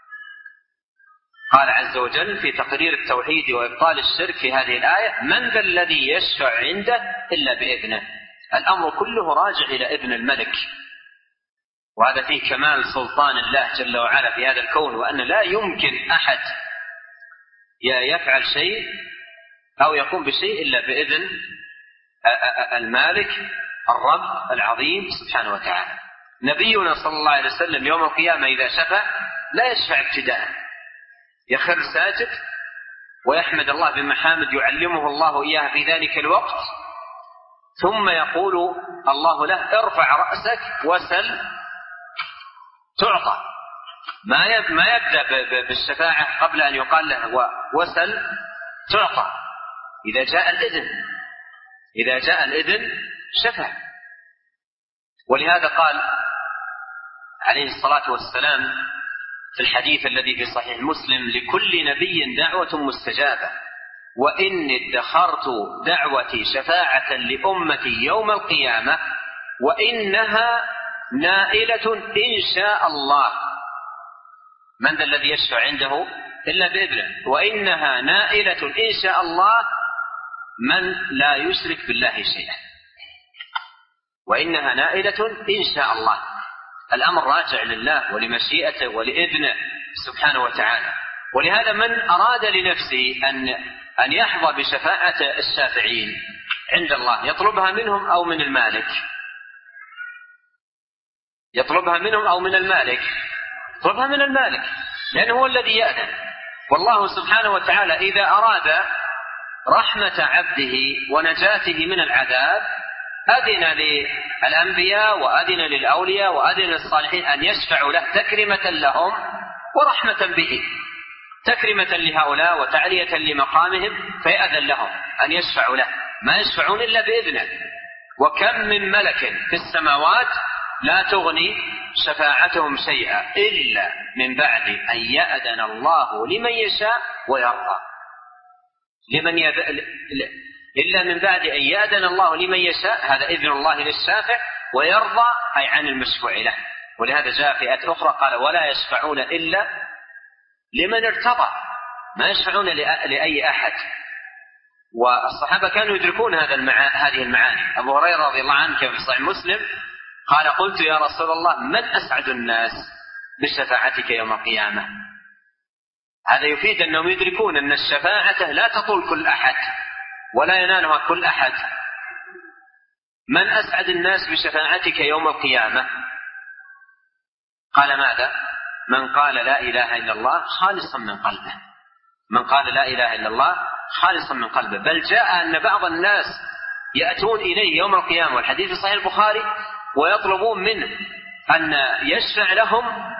قال عز وجل في تقرير التوحيد وإبطال الشرك في هذه الآية: من ذا الذي يشفع عنده إلا بإذنه. الأمر كله راجع إلى إذن الملك، وهذا فيه كمال سلطان الله جل وعلا في هذا الكون، وأن لا يمكن أحد يفعل شيء أو يقوم بشيء إلا بإذن المالك الرب العظيم سبحانه وتعالى. نبينا صلى الله عليه وسلم يوم القيامة إذا شفع لا يشفع ابتداء، يخر ساجد ويحمد الله بمحامد يعلمه الله إياها في ذلك الوقت، ثم يقول الله له: ارفع رأسك وسل تعطى. ما يبدأ بالشفاعة قبل أن يقال له وسل تعطى. إذا جاء الإذن شفع. ولهذا قال عليه الصلاة والسلام في الحديث الذي في صحيح مسلم: لكل نبي دعوة مستجابة، وإني ادخرت دعوتي شفاعة لأمتي يوم القيامة، وإنها نائلة إن شاء الله. من ذا الذي يشفع عنده إلا بإذنه، وإنها نائلة إن شاء الله من لا يشرك بالله شيئا. وإنها نائلة إن شاء الله. الأمر راجع لله ولمشيئته ولإذنه سبحانه وتعالى. ولهذا من أراد لنفسه أن يحظى بشفاعة الشافعين عند الله يطلبها منهم أو من المالك؟ يطلبها منهم أو من المالك؟ يطلبها من المالك، لأنه هو الذي يأذن. والله سبحانه وتعالى إذا أراد رحمة عبده ونجاته من العذاب أذن للأنبياء وأذن للأولياء وأذن للصالحين أن يشفعوا له تكرمة لهم ورحمة به، تكرمة لهؤلاء وتعلية لمقامهم، فيأذن لهم أن يشفعوا له. ما يشفعون إلا بإذنه. وكم من ملك في السماوات لا تغني شفاعتهم شيئا إلا من بعد أن يأذن الله لمن يشاء ويرضى. إلا من بعد أن يأذن الله لمن يشاء، هذا إذن الله للشافع، ويرضى أي عن المشفوع له. ولهذا جاء في آية أخرى قال: ولا يشفعون إلا لمن ارتضى. ما يشفعون لأي أحد، والصحابة كانوا يدركون هذه المعاني. أبو هريرة رضي الله عنه في صحيح مسلم قال قلت يا رسول الله من أسعد الناس بشفاعتك يوم القيامة؟ هذا يفيد أنهم يدركون أن الشفاعة لا تطول كل أحد ولا ينالها كل أحد. من أسعد الناس بشفاعتك يوم القيامة؟ قال ماذا؟ من قال لا إله إلا الله خالصا من قلبه. من قال لا إله إلا الله خالصا من قلبه. بل جاء أن بعض الناس يأتون إليه يوم القيامة، والحديث في صحيح البخاري، ويطلبون منه أن يشفع لهم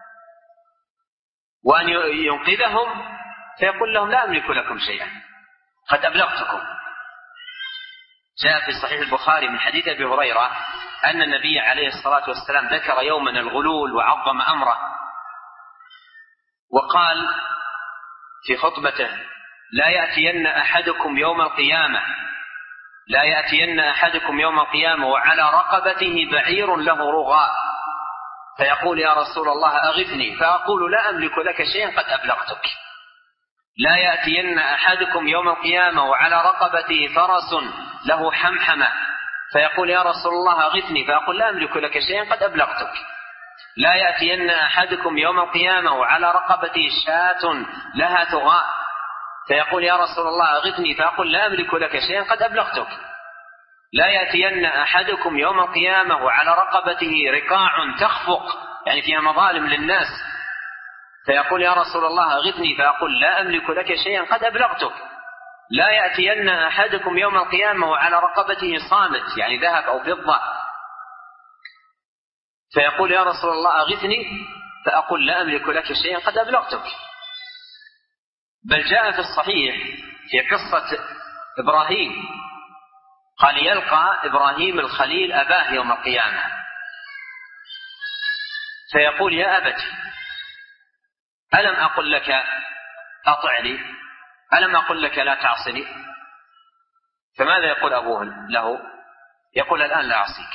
وأن ينقذهم، فيقول لهم لا أملك لكم شيئا قد أبلغتكم. جاء في صحيح البخاري من حديث أبي هريرة أن النبي عليه الصلاة والسلام ذكر يوما الغلول وعظم أمره، وقال في خطبته لا يأتين أحدكم يوم القيامة وعلى رقبته بعير له رغاء، فيقول يا رسول الله أغثني، فأقول لا أملك لك شيئا قد أبلغتك. لا يأتين أحدكم يوم القيامة وعلى رقبته فرس له حمحمة، فيقول يا رسول الله أغثني، فأقول لا أملك لك شيئا قد أبلغتك. لا يأتين أحدكم يوم القيامة وعلى رقبته شاة لها ثغاء، فيقول يا رسول الله أغثني، فأقول لا أملك لك شيئا قد أبلغتك. لا يأتين أحدكم يوم القيامة وعلى رقبته رقاع تخفق، يعني فيها مظالم للناس، فيقول يا رسول الله أغثني، فأقول لا أملك لك شيئا قد أبلغتك. لا يأتين أحدكم يوم القيامة وعلى رقبته صامت، يعني ذهب أو فضة، فيقول يا رسول الله أغثني، فأقول لا أملك لك شيئا قد أبلغتك. بل جاء في الصحيح في قصة إبراهيم، قال يلقى إبراهيم الخليل أباه يوم القيامة، فيقول يا أبت ألم أقل لك أطعني؟ ألم أقل لك لا تعصني؟ فماذا يقول أبوه له؟ يقول الآن لا أعصيك،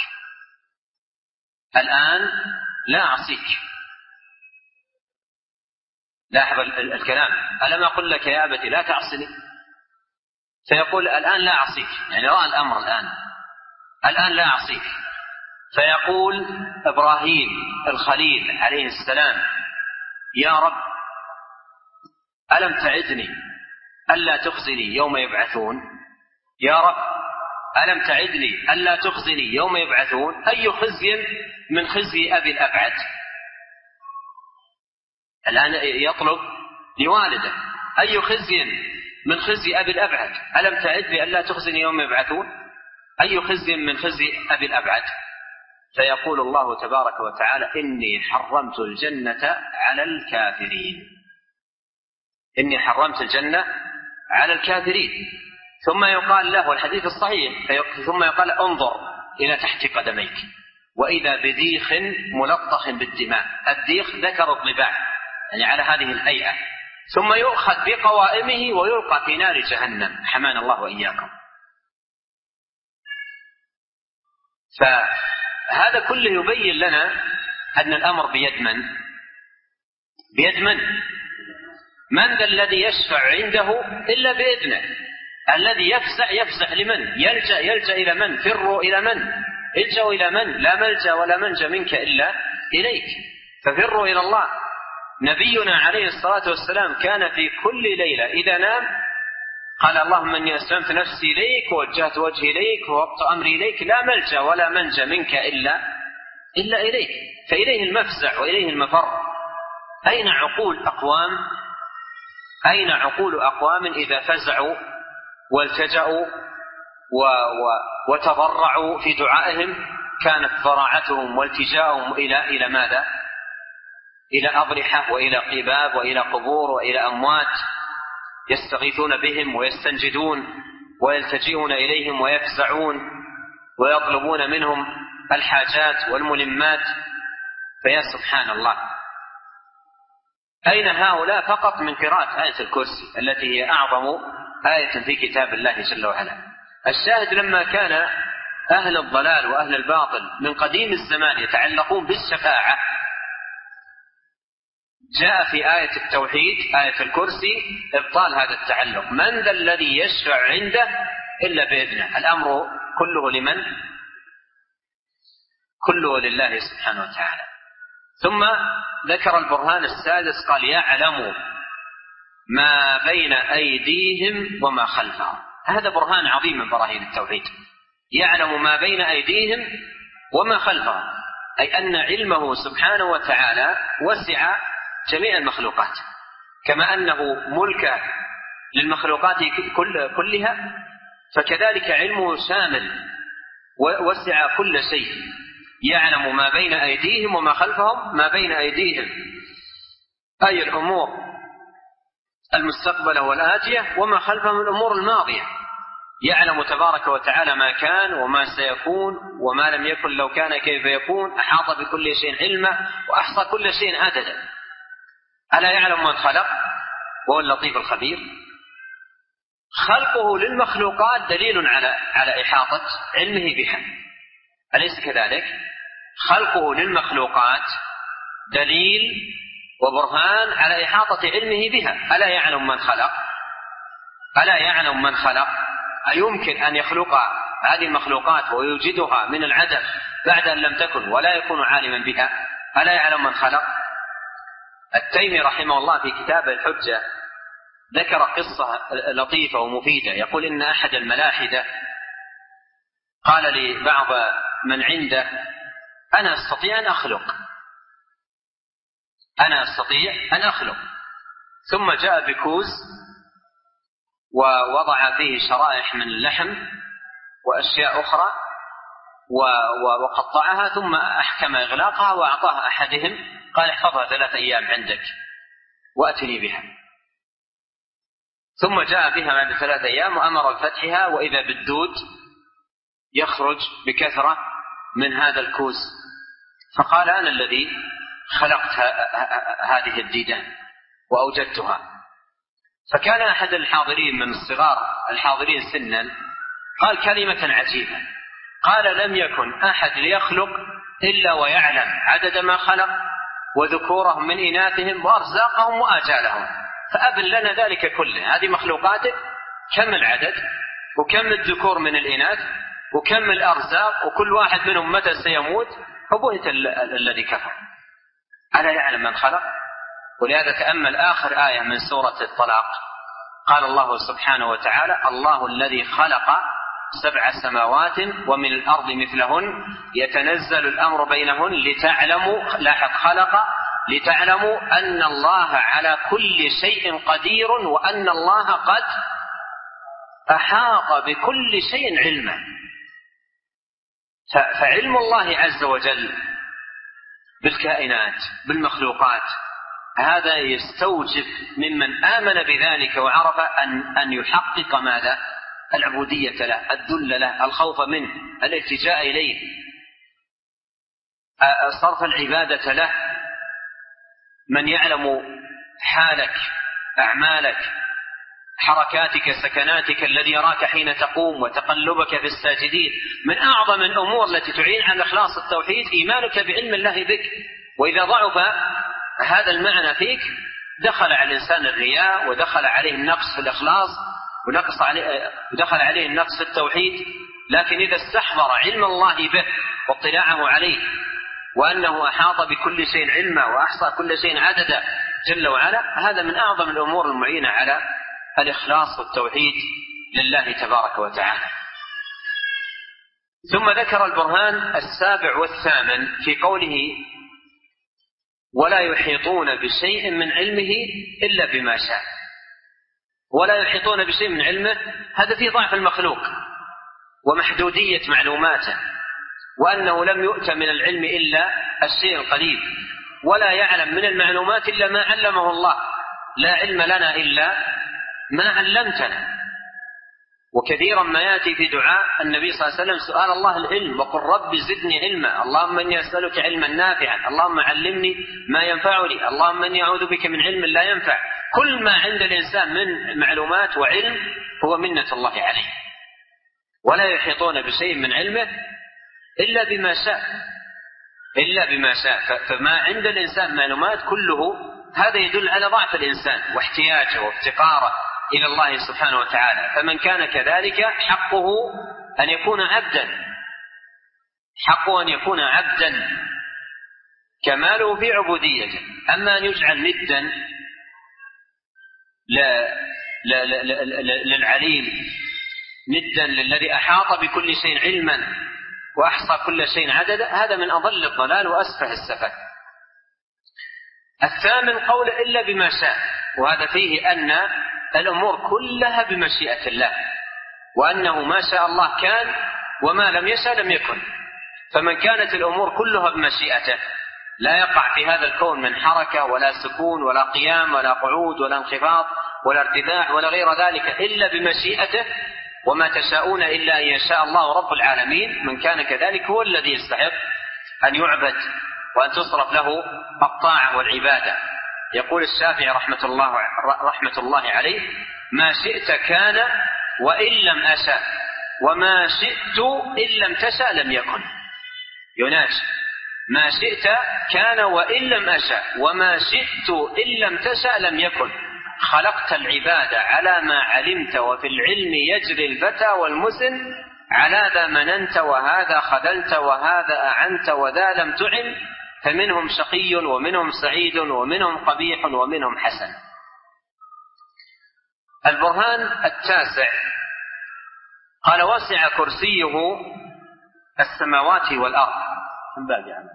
الآن لا أعصيك. لاحظ الكلام، ألم أقل لك يا أبت لا تعصني؟ فيقول الآن لا أعصيك، يعني رأى الأمر الآن لا أعصيك. فيقول إبراهيم الخليل عليه السلام يا رب ألم تعدني ألا تخزني يوم يبعثون؟ يا رب ألم تعدني ألا تخزني يوم يبعثون؟ أي خزي من خزي أبي الأبعد. الآن يطلب لوالده أي خزي من خزي أبي الأبعد، ألم تعدني ألا تخزني يوم يبعثون؟ أي خزي من خزي أبي الأبعد. فيقول الله تبارك وتعالى إني حرمت الجنة على الكافرين، إني حرمت الجنة على الكافرين. ثم يقال له الحديث الصحيح، ثم يقال انظر إلى تحت قدميك وإذا بديخ ملطخ بالدماء. الديخ ذكر الضباع، يعني على هذه الهيئة، ثم يؤخذ بقوائمه ويلقى في نار جهنم، حمانا الله وإياكم. فهذا كله يبين لنا أن الأمر بيد من؟ بيد من ذا الذي يشفع عنده إلا بإذنه؟ الذي يفزع لمن؟ يلجأ إلى من؟ فروا إلى من؟ الجأوا إلى من؟ لا ملجأ ولا منجا منك إلا إليك، ففروا إلى الله. نبينا عليه الصلاة والسلام كان في كل ليلة إذا نام قال اللهم إني أسلمت نفسي إليك ووجهت وجهي إليك ووضعت أمري إليك، لا ملجأ ولا منجا منك إلا إليك، فإليه المفزع وإليه المفر. أين عقول أقوام إذا فزعوا والتجأوا وتضرعوا في دعائهم كانت ضراعتهم والتجاؤهم إلى ماذا؟ إلى أضرحة وإلى قباب وإلى قبور وإلى أموات، يستغيثون بهم ويستنجدون ويلتجئون إليهم ويفزعون ويطلبون منهم الحاجات والملمات. فيا سبحان الله، أين هؤلاء فقط من قراءة آية الكرسي التي هي أعظم آية في كتاب الله جل وعلا. الشاهد لما كان أهل الضلال وأهل الباطل من قديم الزمان يتعلقون بالشفاعة جاء في آية التوحيد آية الكرسي إبطال هذا التعلق. من ذا الذي يشفع عنده إلا بإذنه. الأمر كله لمن؟ كله لله سبحانه وتعالى. ثم ذكر البرهان السادس قال يعلم ما بين أيديهم وما خلفهم. هذا برهان عظيم من براهين التوحيد. يعلم ما بين أيديهم وما خلفهم، أي أن علمه سبحانه وتعالى وسع جميع المخلوقات، كما أنه ملك للمخلوقات كلها، فكذلك علمه شامل ووسع كل شيء. يعلم ما بين أيديهم وما خلفهم. ما بين أيديهم أي الأمور المستقبلة والآتية، وما خلفهم الأمور الماضية. يعلم تبارك وتعالى ما كان وما سيكون وما لم يكن لو كان كيف يكون. أحاط بكل شيء علما وأحصى كل شيء عددا. ألا يعلم من خلق وهو اللطيف الخبير. خلقه للمخلوقات دليل على إحاطة علمه بها، أليس كذلك؟ خلقه للمخلوقات دليل وبرهان على إحاطة علمه بها. ألا يعلم من خلق؟ ألا يعلم من خلق؟ أيمكن أن يخلق هذه المخلوقات ويوجدها من العدم بعد أن لم تكن ولا يكون عالما بها؟ ألا يعلم من خلق؟ التيمي رحمه الله في كتابه الحجة ذكر قصة لطيفة ومفيدة. يقول إن أحد الملاحدة قال لبعض من عنده أنا أستطيع أن أخلق. ثم جاء بكوز ووضع فيه شرائح من اللحم وأشياء أخرى وقطعها، ثم أحكم إغلاقها وأعطاها أحدهم، قال احفظها 3 أيام عندك وأتني بها. ثم جاء بها بعد 3 أيام وأمر بفتحها، وإذا بالدود يخرج بكثرة من هذا الكوز. فقال أنا الذي خلقت هذه الديدان وأوجدتها. فكان أحد الحاضرين من الصغار الحاضرين سنا قال كلمة عجيبة، قال لم يكن أحد ليخلق إلا ويعلم عدد ما خلق وذكورهم من إناثهم وأرزاقهم وآجالهم، فأبن لنا ذلك كله. هذه مخلوقاتك كم العدد وكم الذكور من الإناث وكم الأرزاق وكل واحد منهم متى سيموت. فبهت الذي كفر. ألا يعلم من خلق؟ ولهذا تأمل آخر آية من سورة الطلاق. قال الله سبحانه وتعالى الله الذي خلق 7 سماوات ومن الأرض مثلهن يتنزل الأمر بينهن لتعلموا، لاحظ خلق، لتعلموا أن الله على كل شيء قدير وأن الله قد أحاط بكل شيء علما. فعلم الله عز وجل بالكائنات بالمخلوقات هذا يستوجب ممن آمن بذلك وعرف أن يحقق ماذا؟ العبودية له، الذل له، الخوف منه، الالتجاء إليه، صرف العبادة له. من يعلم حالك، أعمالك، حركاتك، سكناتك، الذي يراك حين تقوم وتقلبك في الساجدين. من أعظم الأمور التي تعين على إخلاص التوحيد إيمانك بعلم الله بك. وإذا ضعف هذا المعنى فيك دخل على الإنسان الرياء، ودخل عليه النقص في الإخلاص، ودخل عليه النقص في التوحيد. لكن إذا استحضر علم الله به واطلاعه عليه وأنه أحاط بكل شيء علما وأحصى كل شيء عددا جل وعلا، هذا من أعظم الأمور المعينة على الإخلاص والتوحيد لله تبارك وتعالى. ثم ذكر البرهان 7 والثامن في قوله ولا يحيطون بشيء من علمه إلا بما شاء. ولا يحيطون بشيء من علمه، هذا فيه ضعف المخلوق ومحدودية معلوماته، وأنه لم يؤت من العلم إلا الشيء القليل، ولا يعلم من المعلومات إلا ما علمه الله. لا علم لنا إلا ما علمتنا. وكثيرا ما يأتي في دعاء النبي صلى الله عليه وسلم سؤال الله العلم، وقل رب زدني علما، اللهم إني أسألك علما نافعا، اللهم علمني ما ينفعني، اللهم إني أعوذ بك من علم لا ينفع. كل ما عند الإنسان من معلومات وعلم هو منة الله عليه. ولا يحيطون بشيء من علمه إلا بما شاء، إلا بما شاء. فما عند الإنسان معلومات كله هذا يدل على ضعف الإنسان واحتياجه وافتقاره إلى الله سبحانه وتعالى. فمن كان كذلك حقه أن يكون عبدا، حقه أن يكون عبدا كماله في عبوديته. أما أن يجعل ندا للعليم، ندا للذي أحاط بكل شيء علما وأحصى كل شيء عددا، هذا من أضل الضلال وأسفه السفه. الثامن قول إلا بما شاء، وهذا فيه أن الأمور كلها بمشيئة الله، وأنه ما شاء الله كان وما لم يشاء لم يكن. فمن كانت الأمور كلها بمشيئته لا يقع في هذا الكون من حركة ولا سكون ولا قيام ولا قعود ولا انخفاض ولا ارتفاع ولا غير ذلك إلا بمشيئته، وما تشاءون إلا أن يشاء الله رب العالمين. من كان كذلك هو الذي يستحق أن يعبد وأن تصرف له الطاعة والعبادة. يقول الشافعي رحمة الله عليه: ما شئت كان وإن لم أشأ، وما شئت إن لم تشأ لم يكن. يناجي: ما شئت كان وإن لم أشأ، وما شئت إن لم تشأ لم يكن. خلقت العبادة على ما علمت، وفي العلم يجري الفتى والمسن، على ذا مننت وهذا خذلت وهذا أعنت وذا لم تعن، فمنهم شقي ومنهم سعيد ومنهم قبيح ومنهم حسن. البرهان التاسع قال: وسع كرسيه السماوات والأرض. من باقي عنه؟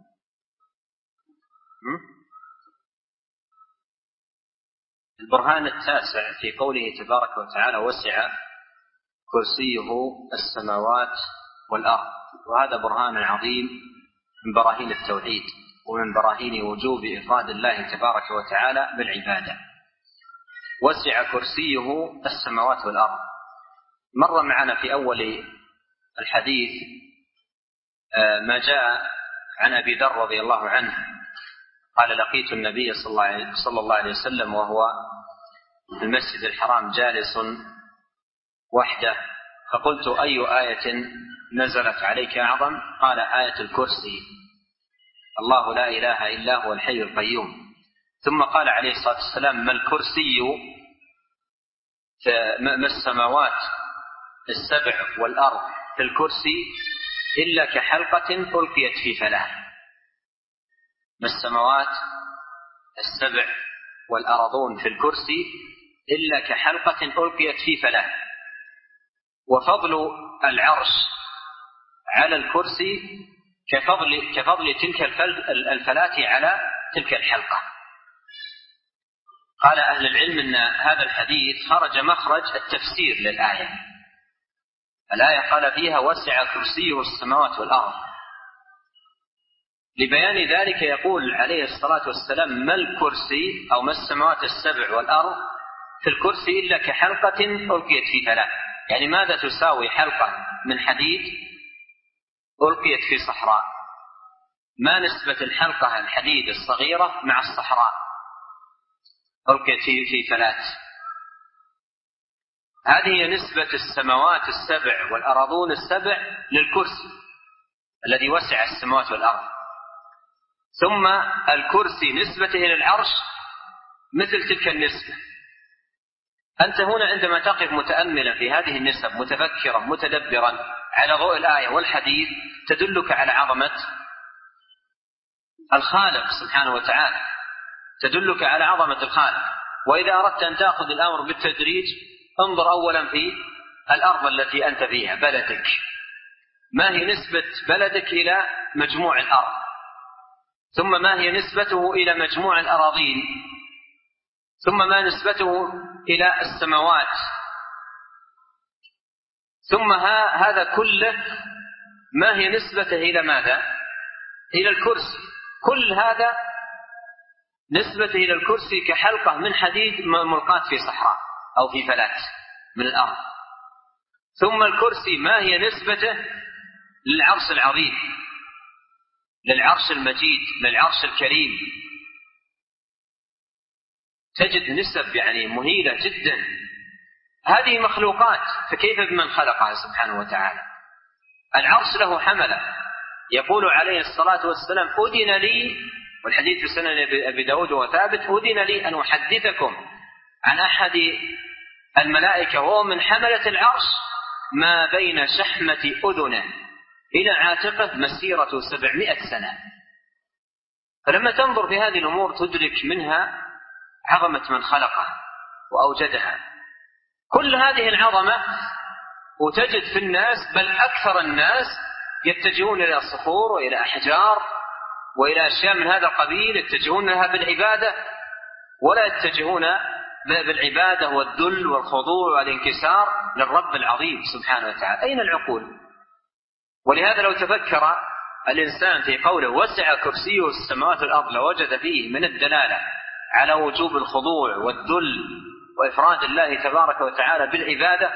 البرهان التاسع في قوله تبارك وتعالى: وسع كرسيه السماوات والأرض. وهذا برهان عظيم من براهين التوحيد ومن براهين وجوب إفراد الله تبارك وتعالى بالعبادة. وسع كرسيه السماوات والأرض. مر معنا في أول الحديث ما جاء عن أبي ذر رضي الله عنه قال: لقيت النبي صلى الله عليه وسلم وهو في المسجد الحرام جالس وحده، فقلت: أي آية نزلت عليك أعظم؟ قال: آية الكرسي، الله لا إله إلا هو الحي القيوم. ثم قال عليه الصلاة والسلام: ما الكرسي، ما السماوات السبع والأرض في الكرسي إلا كحلقة ألقيت في فلاة. ما السماوات السبع والأرضون في الكرسي إلا كحلقة ألقيت في فلاة. وفضل العرش على الكرسي كفضل تلك الفلاة على تلك الحلقة. قال أهل العلم أن هذا الحديث خرج مخرج التفسير للآية. الآية قال فيها: وسع كرسيه السماوات والأرض. لبيان ذلك يقول عليه الصلاة والسلام: ما الكرسي أو ما السماوات السبع والأرض في الكرسي إلا كحلقة ألقيت في فلاة. يعني ماذا تساوي حلقة من حديد ألقيت في صحراء؟ ما نسبة الحلقة الحديد الصغيرة مع الصحراء ألقيت في فلاة؟ هذه نسبة السماوات السبع والأرضون السبع للكرسي الذي وسع السماوات والأرض. ثم الكرسي نسبته إلى العرش مثل تلك النسبة. أنت هنا عندما تقف متأملا في هذه النسب متفكرا متدبرا على ضوء الآية والحديث تدلك على عظمة الخالق سبحانه وتعالى، تدلك على عظمة الخالق. وإذا أردت أن تأخذ الأمر بالتدريج انظر أولا في الأرض التي أنت فيها، بلدك، ما هي نسبة بلدك إلى مجموع الأرض، ثم ما هي نسبته إلى مجموع الأراضين، ثم ما نسبته إلى السماوات، ثم هذا كله ما هي نسبته إلى ماذا؟ إلى الكرسي. كل هذا نسبته إلى الكرسي كحلقة من حديد ملقاة في صحراء أو في فلاة من الأرض. ثم الكرسي ما هي نسبته للعرش العظيم، للعرش المجيد، للعرش الكريم. تجد نسب يعني مهيلة جدا. هذه مخلوقات، فكيف بمن خلقها سبحانه وتعالى؟ العرش له حملة. يقول عليه الصلاة والسلام: أذن لي والحديث في سنن أبي داود وثابت: أذن لي أن أحدثكم عن أحد الملائكة وهو من حملة العرش ما بين شحمة أذنه إلى عاتقه مسيرة 700 سنة. فلما تنظر في هذه الأمور تدرك منها عظمة من خلقه وأوجدها. كل هذه العظمة وتجد في الناس، بل أكثر الناس يتجهون إلى الصخور وإلى أحجار وإلى أشياء من هذا القبيل، يتجهون لها بالعبادة، ولا يتجهون بالعبادة والذل والخضوع والانكسار للرب العظيم سبحانه وتعالى. أين العقول؟ ولهذا لو تفكر الإنسان في قوله وسع كرسيه السماوات والأرض لوجد فيه من الدلالة على وجوب الخضوع والذل وإفراد الله تبارك وتعالى بالعبادة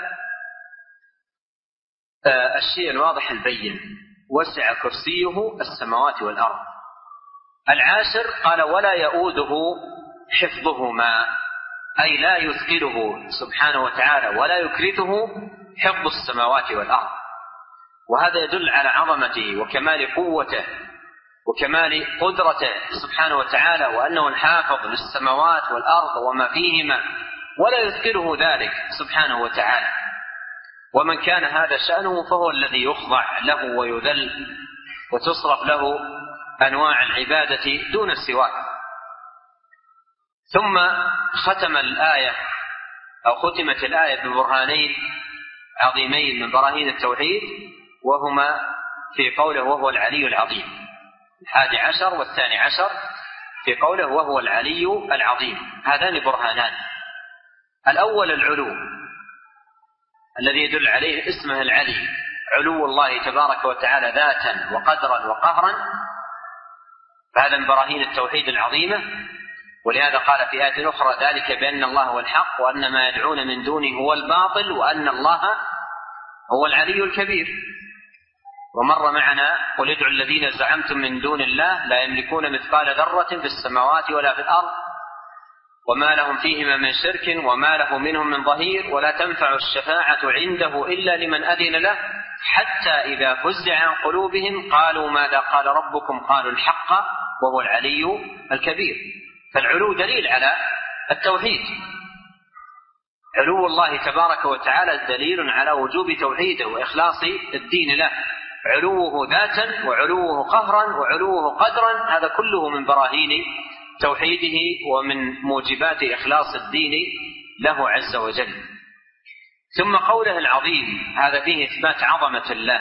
الشيء الواضح البين: وسع كرسيه السماوات والأرض. العاشر قال: ولا يؤوده حفظهما، أي لا يثقله سبحانه وتعالى ولا يكرثه حفظ السماوات والأرض. وهذا يدل على عظمته وكمال قوته وكمال قدرته سبحانه وتعالى، وأنه الحافظ للسماوات والأرض وما فيهما، ولا يثقله ذلك سبحانه وتعالى. ومن كان هذا شأنه فهو الذي يخضع له ويذل وتصرف له أنواع العبادة دون سواه. ثم ختم الآية أو ختمت الآية ببرهانين عظيمين من براهين التوحيد، وهما في قوله وهو العلي العظيم 11 و12 في قوله وهو العلي العظيم. هذان برهانان: الأول العلو الذي يدل عليه اسمه العلي، علو الله تبارك وتعالى ذاتا وقدرا وقهرا، فهذا من براهين التوحيد العظيمة. ولهذا قال في آية أخرى: ذلك بأن الله هو الحق وأن ما يدعون من دونه هو الباطل وأن الله هو العلي الكبير. ومر معنا: قل ادعوا الذين زعمتم من دون الله لا يملكون مثقال ذرة في السماوات ولا في الأرض وما لهم فيهما من شرك وما له منهم من ظهير ولا تنفع الشفاعة عنده إلا لمن أذن له حتى إذا فزع عن قلوبهم قالوا ماذا قال ربكم قالوا الحق وهو العلي الكبير. فالعلو دليل على التوحيد، علو الله تبارك وتعالى دليل على وجوب توحيده وإخلاص الدين له، علوه ذاتا وعلوه قهرا وعلوه قدرا، هذا كله من براهين توحيده ومن موجبات إخلاص الدين له عز وجل. ثم قوله العظيم هذا فيه إثبات عظمة الله،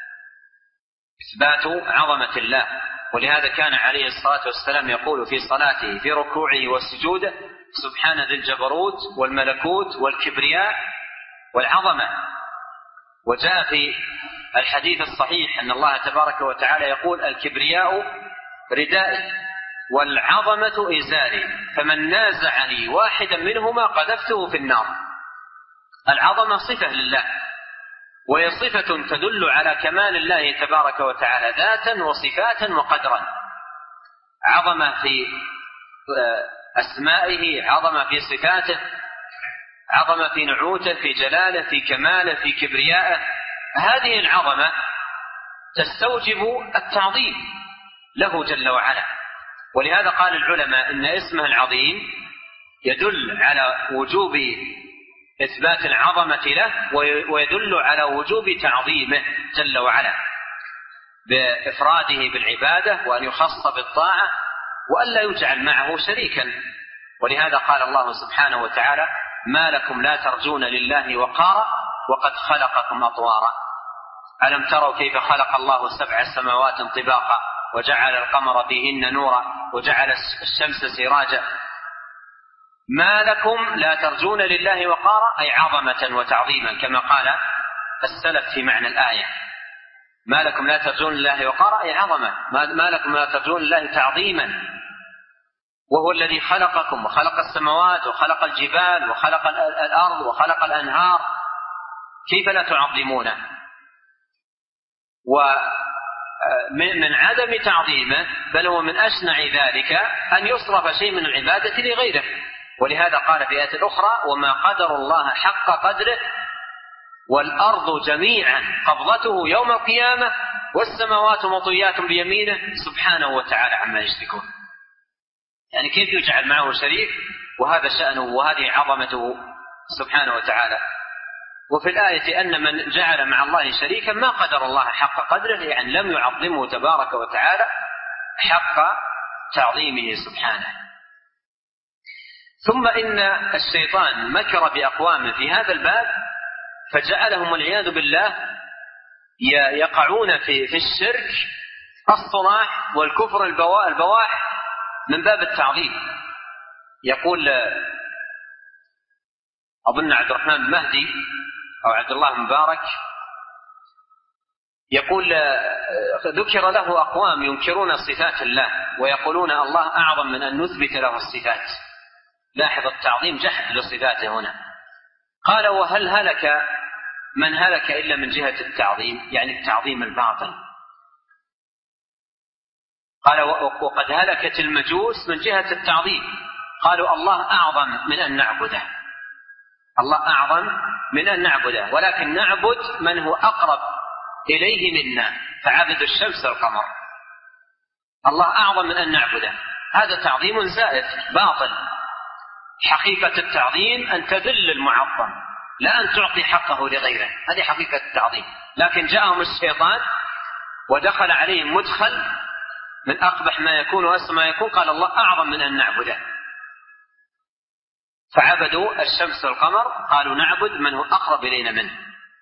إثبات عظمة الله. ولهذا كان عليه الصلاة والسلام يقول في صلاته في ركوعه وسجوده: سبحان ذي الجبروت والملكوت والكبرياء والعظمة. وجاء في الحديث الصحيح أن الله تبارك وتعالى يقول: الكبرياء ردائي والعظمة إزاري فمن نازعني واحدا منهما قذفته في النار. العظمة صفة لله، وهي صفة تدل على كمال الله تبارك وتعالى ذاتا وصفاتا وقدرا. عظمة في أسمائه، عظمة في صفاته، عظمة في نعوته، في جلاله، في كماله، في كبريائه. هذه العظمة تستوجب التعظيم له جل وعلا. ولهذا قال العلماء إن اسمه العظيم يدل على وجوب إثبات العظمة له، ويدل على وجوب تعظيمه جل وعلا بإفراده بالعبادة، وأن يخص بالطاعة، وألا يجعل معه شريكا. ولهذا قال الله سبحانه وتعالى: ما لكم لا ترجون لله وقارا وقد خلقكم أطوارا ألم تروا كيف خلق الله 7 سماوات طباقا وجعل القمر فيهن نورا وجعل الشمس سراجا. ما لكم لا ترجون لله وقارا أي عظمة وتعظيما، كما قال السلف في معنى الآية: ما لكم لا ترجون لله وقارا أي عظمة، ما لكم لا ترجون لله تعظيما، وهو الذي خلقكم وخلق السماوات وخلق الجبال وخلق الأرض وخلق الأنهار، كيف لا تعظمونه؟ ومن عدم تعظيمه بل هو من أشنع ذلك أن يصرف شيء من العبادة لغيره. ولهذا قال في آية أخرى: وما قدر الله حق قدره والأرض جميعا قبضته يوم القيامة والسماوات مطويات بيمينه سبحانه وتعالى عما يشركون. يعني كيف يجعل معه شريك وهذا شأنه وهذه عظمته سبحانه وتعالى. وفي الآية أن من جعل مع الله شريكا ما قدر الله حق قدره، يعني لم يعظمه تبارك وتعالى حق تعظيمه سبحانه. ثم إن الشيطان مكر بأقوام في هذا الباب فجعلهم والعياذ بالله يقعون في الشرك الصراح والكفر البواح من باب التعظيم. يقول أظن عبد الرحمن بن مهدي أو عبد الله مبارك يقول ذكر له أقوام ينكرون صفات الله ويقولون الله أعظم من أن نثبت له الصفات. لاحظ التعظيم جحد لصفاته هنا. قال وهل هلك من هلك إلا من جهة التعظيم، يعني التعظيم الباطل. قال وقد هلكت المجوس من جهة التعظيم، قالوا الله أعظم من أن نعبده، الله أعظم من أن نعبده، ولكن نعبد من هو أقرب إليه منا، فعبدوا الشمس والقمر. الله أعظم من أن نعبده، هذا تعظيم زائف باطل. حقيقة التعظيم أن تذل المعظم، لا أن تعطي حقه لغيره، هذه حقيقة التعظيم. لكن جاءهم الشيطان ودخل عليهم مدخل من أقبح ما يكون وأسوأ ما يكون، قال الله أعظم من أن نعبده، فعبدوا الشمس والقمر، قالوا نعبد من هو أقرب إلينا منه.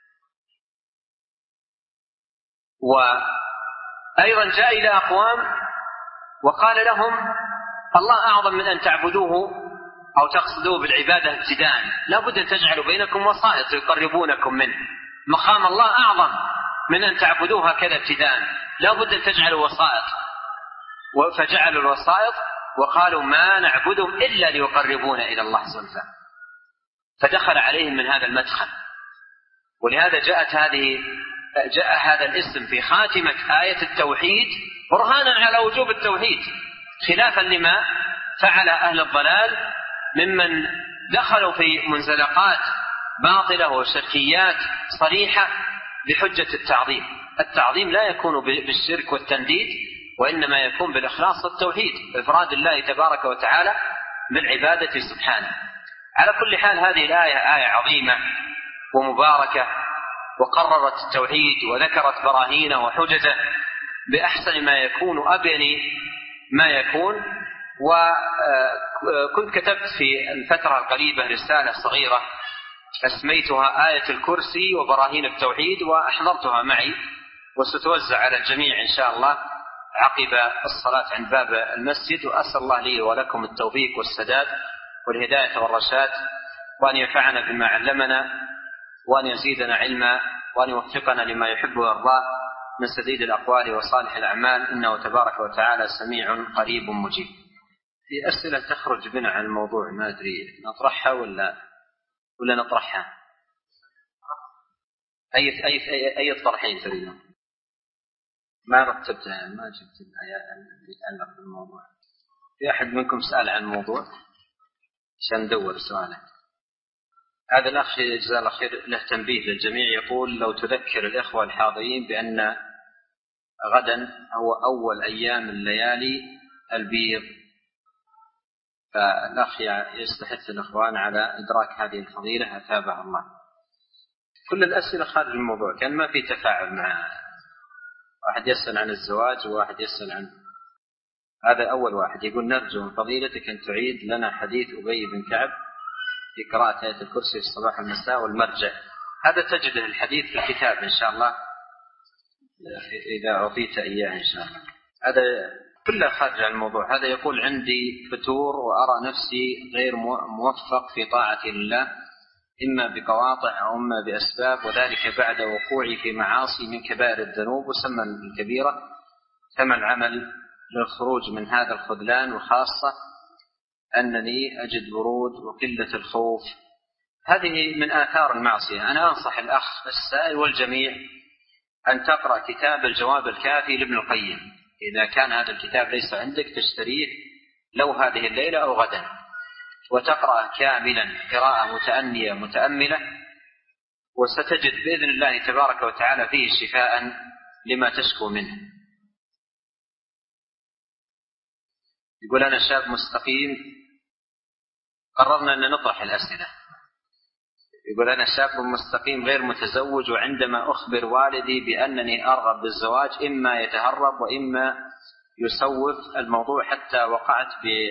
وأيضا جاء إلى أقوام وقال لهم الله أعظم من أن تعبدوه أو تقصدوه بالعبادة ابتداء، لا بد أن تجعلوا بينكم وسائط يقربونكم منه. مقام الله أعظم من أن تعبدوه هكذا ابتداء، لا بد أن تجعلوا وسائط. فجعلوا الوسائط وقالوا ما نعبدهم إلا ليقربونا إلى الله زلفى، فدخل عليهم من هذا المدخل. ولهذا جاء هذا الاسم في خاتمة آية التوحيد برهانا على وجوب التوحيد، خلافا لما فعل أهل الضلال ممن دخلوا في منزلقات باطلة وشركيات صريحة بحجة التعظيم. التعظيم لا يكون بالشرك والتنديد، وإنما يكون بالإخلاص والتوحيد، إفراد الله تبارك وتعالى بالعبادة سبحانه. على كل حال هذه الآية آية عظيمة ومباركة، وقررت التوحيد وذكرت براهينه وحججه بأحسن ما يكون وأبين ما يكون. وكنت كتبت في الفترة القريبة رسالة صغيرة أسميتها آية الكرسي وبراهين التوحيد، وأحضرتها معي وستوزع على الجميع إن شاء الله عقب الصلاة عند باب المسجد. وأسأل الله لي ولكم التوفيق والسداد والهداية والرشاد، وأن ينفعنا بما علمنا، وأن يزيدنا علما، وأن يوفقنا لما يحب ويرضاه من سديد الأقوال وصالح الأعمال، إنه تبارك وتعالى سميع قريب مجيب. في أسئلة تخرج بنا عن الموضوع، ما أدري نطرحها ولا نطرحها؟ أي طرحين تريدون؟ ما رتبتها، ما جبت الآيات اللي تتعلق بالموضوع. في أحد منكم سأل عن الموضوع عشان ندور سؤاله؟ هذا الأخ جزاه الله خير له تنبيه للجميع، يقول لو تذكر الإخوة الحاضرين بأن غدا هو أول أيام الليالي البيض، فالأخ يستحث الإخوان على إدراك هذه الفضيلة أثابه الله. كل الأسئلة خارج الموضوع، كان ما في تفاعل مع واحد يسأل عن الزواج وواحد يسأل عن هذا. أول واحد يقول نرجو من فضيلتك أن تعيد لنا حديث أبي بن كعب في قراءة آية الكرسي في الصباح والمساء والمرجع. هذا تجد الحديث في الكتاب إن شاء الله إذا أعطيت إياه إن شاء الله. هذا كله خارج عن الموضوع. هذا يقول عندي فتور وأرى نفسي غير موفق في طاعة الله، إما بقواطع أو إما بأسباب، وذلك بعد وقوعي في معاصي من كبائر الذنوب وسمى الكبيرة. فما العمل للخروج من هذا الخذلان، وخاصة أنني أجد برود وقلة الخوف؟ هذه من آثار المعصية. أنا أنصح الأخ السائل والجميع أن تقرأ كتاب الجواب الكافي لابن القيم. إذا كان هذا الكتاب ليس عندك تشتريه لو هذه الليلة أو غدا، وتقرأ كاملا قراءة متأنية متأملة، وستجد بإذن الله تبارك وتعالى فيه شفاء لما تشكو منه. يقول أنا شاب مستقيم، قررنا أن نطرح الأسئلة. يقول أنا شاب مستقيم غير متزوج، وعندما أخبر والدي بأنني أرغب بالزواج إما يتهرب وإما يسوف الموضوع، حتى وقعت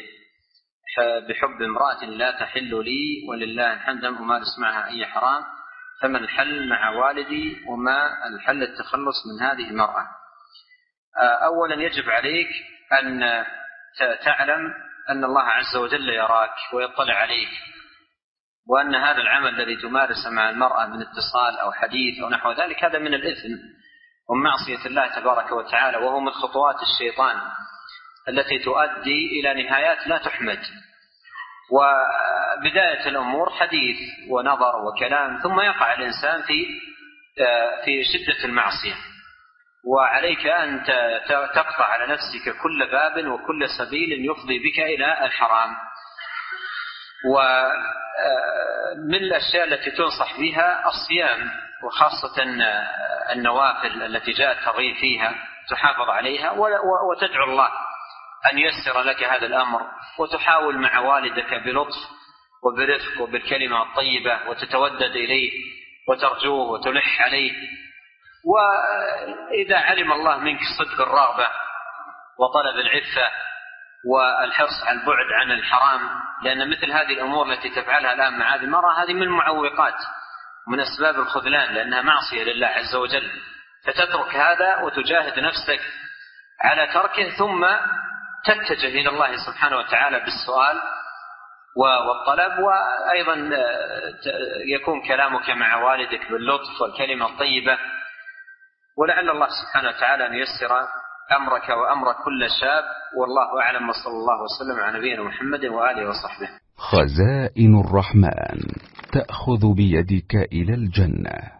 بحب امرأة لا تحل لي ولله الحمد لم أمارس معها أي حرام، فما الحل مع والدي وما الحل التخلص من هذه المرأة؟ أولا يجب عليك أن تعلم أن الله عز وجل يراك ويطلع عليك، وأن هذا العمل الذي تمارس مع المرأة من اتصال أو حديث أو نحو ذلك هذا من الإثم ومعصية الله تبارك وتعالى، وهو من خطوات الشيطان التي تؤدي إلى نهايات لا تحمد. وبداية الأمور حديث ونظر وكلام، ثم يقع الإنسان في شدة المعصية، وعليك أن تقطع على نفسك كل باب وكل سبيل يفضي بك إلى الحرام. ومن الأشياء التي تنصح بها الصيام، وخاصة النوافل التي جاء الترغيب فيها تحافظ عليها، وتدعو الله أن ييسر لك هذا الأمر، وتحاول مع والدك بلطف وبرفق وبالكلمة الطيبة، وتتودد إليه وترجوه وتلح عليه. وإذا علم الله منك صدق الرغبة وطلب العفة والحرص على البعد عن الحرام، لأن مثل هذه الأمور التي تفعلها الآن مع هذه المرأة هذه من المعوقات من أسباب الخذلان، لأنها معصية لله عز وجل، فتترك هذا وتجاهد نفسك على تركه، ثم تتجه إلى الله سبحانه وتعالى بالسؤال والطلب، وأيضا يكون كلامك مع والدك باللطف والكلمة الطيبة، ولعل الله سبحانه وتعالى أن ييسر أمرك وأمر كل شاب، والله أعلم، وصلى الله وسلم على نبينا محمد وآله وصحبه. خزائن الرحمن تأخذ بيدك إلى الجنة.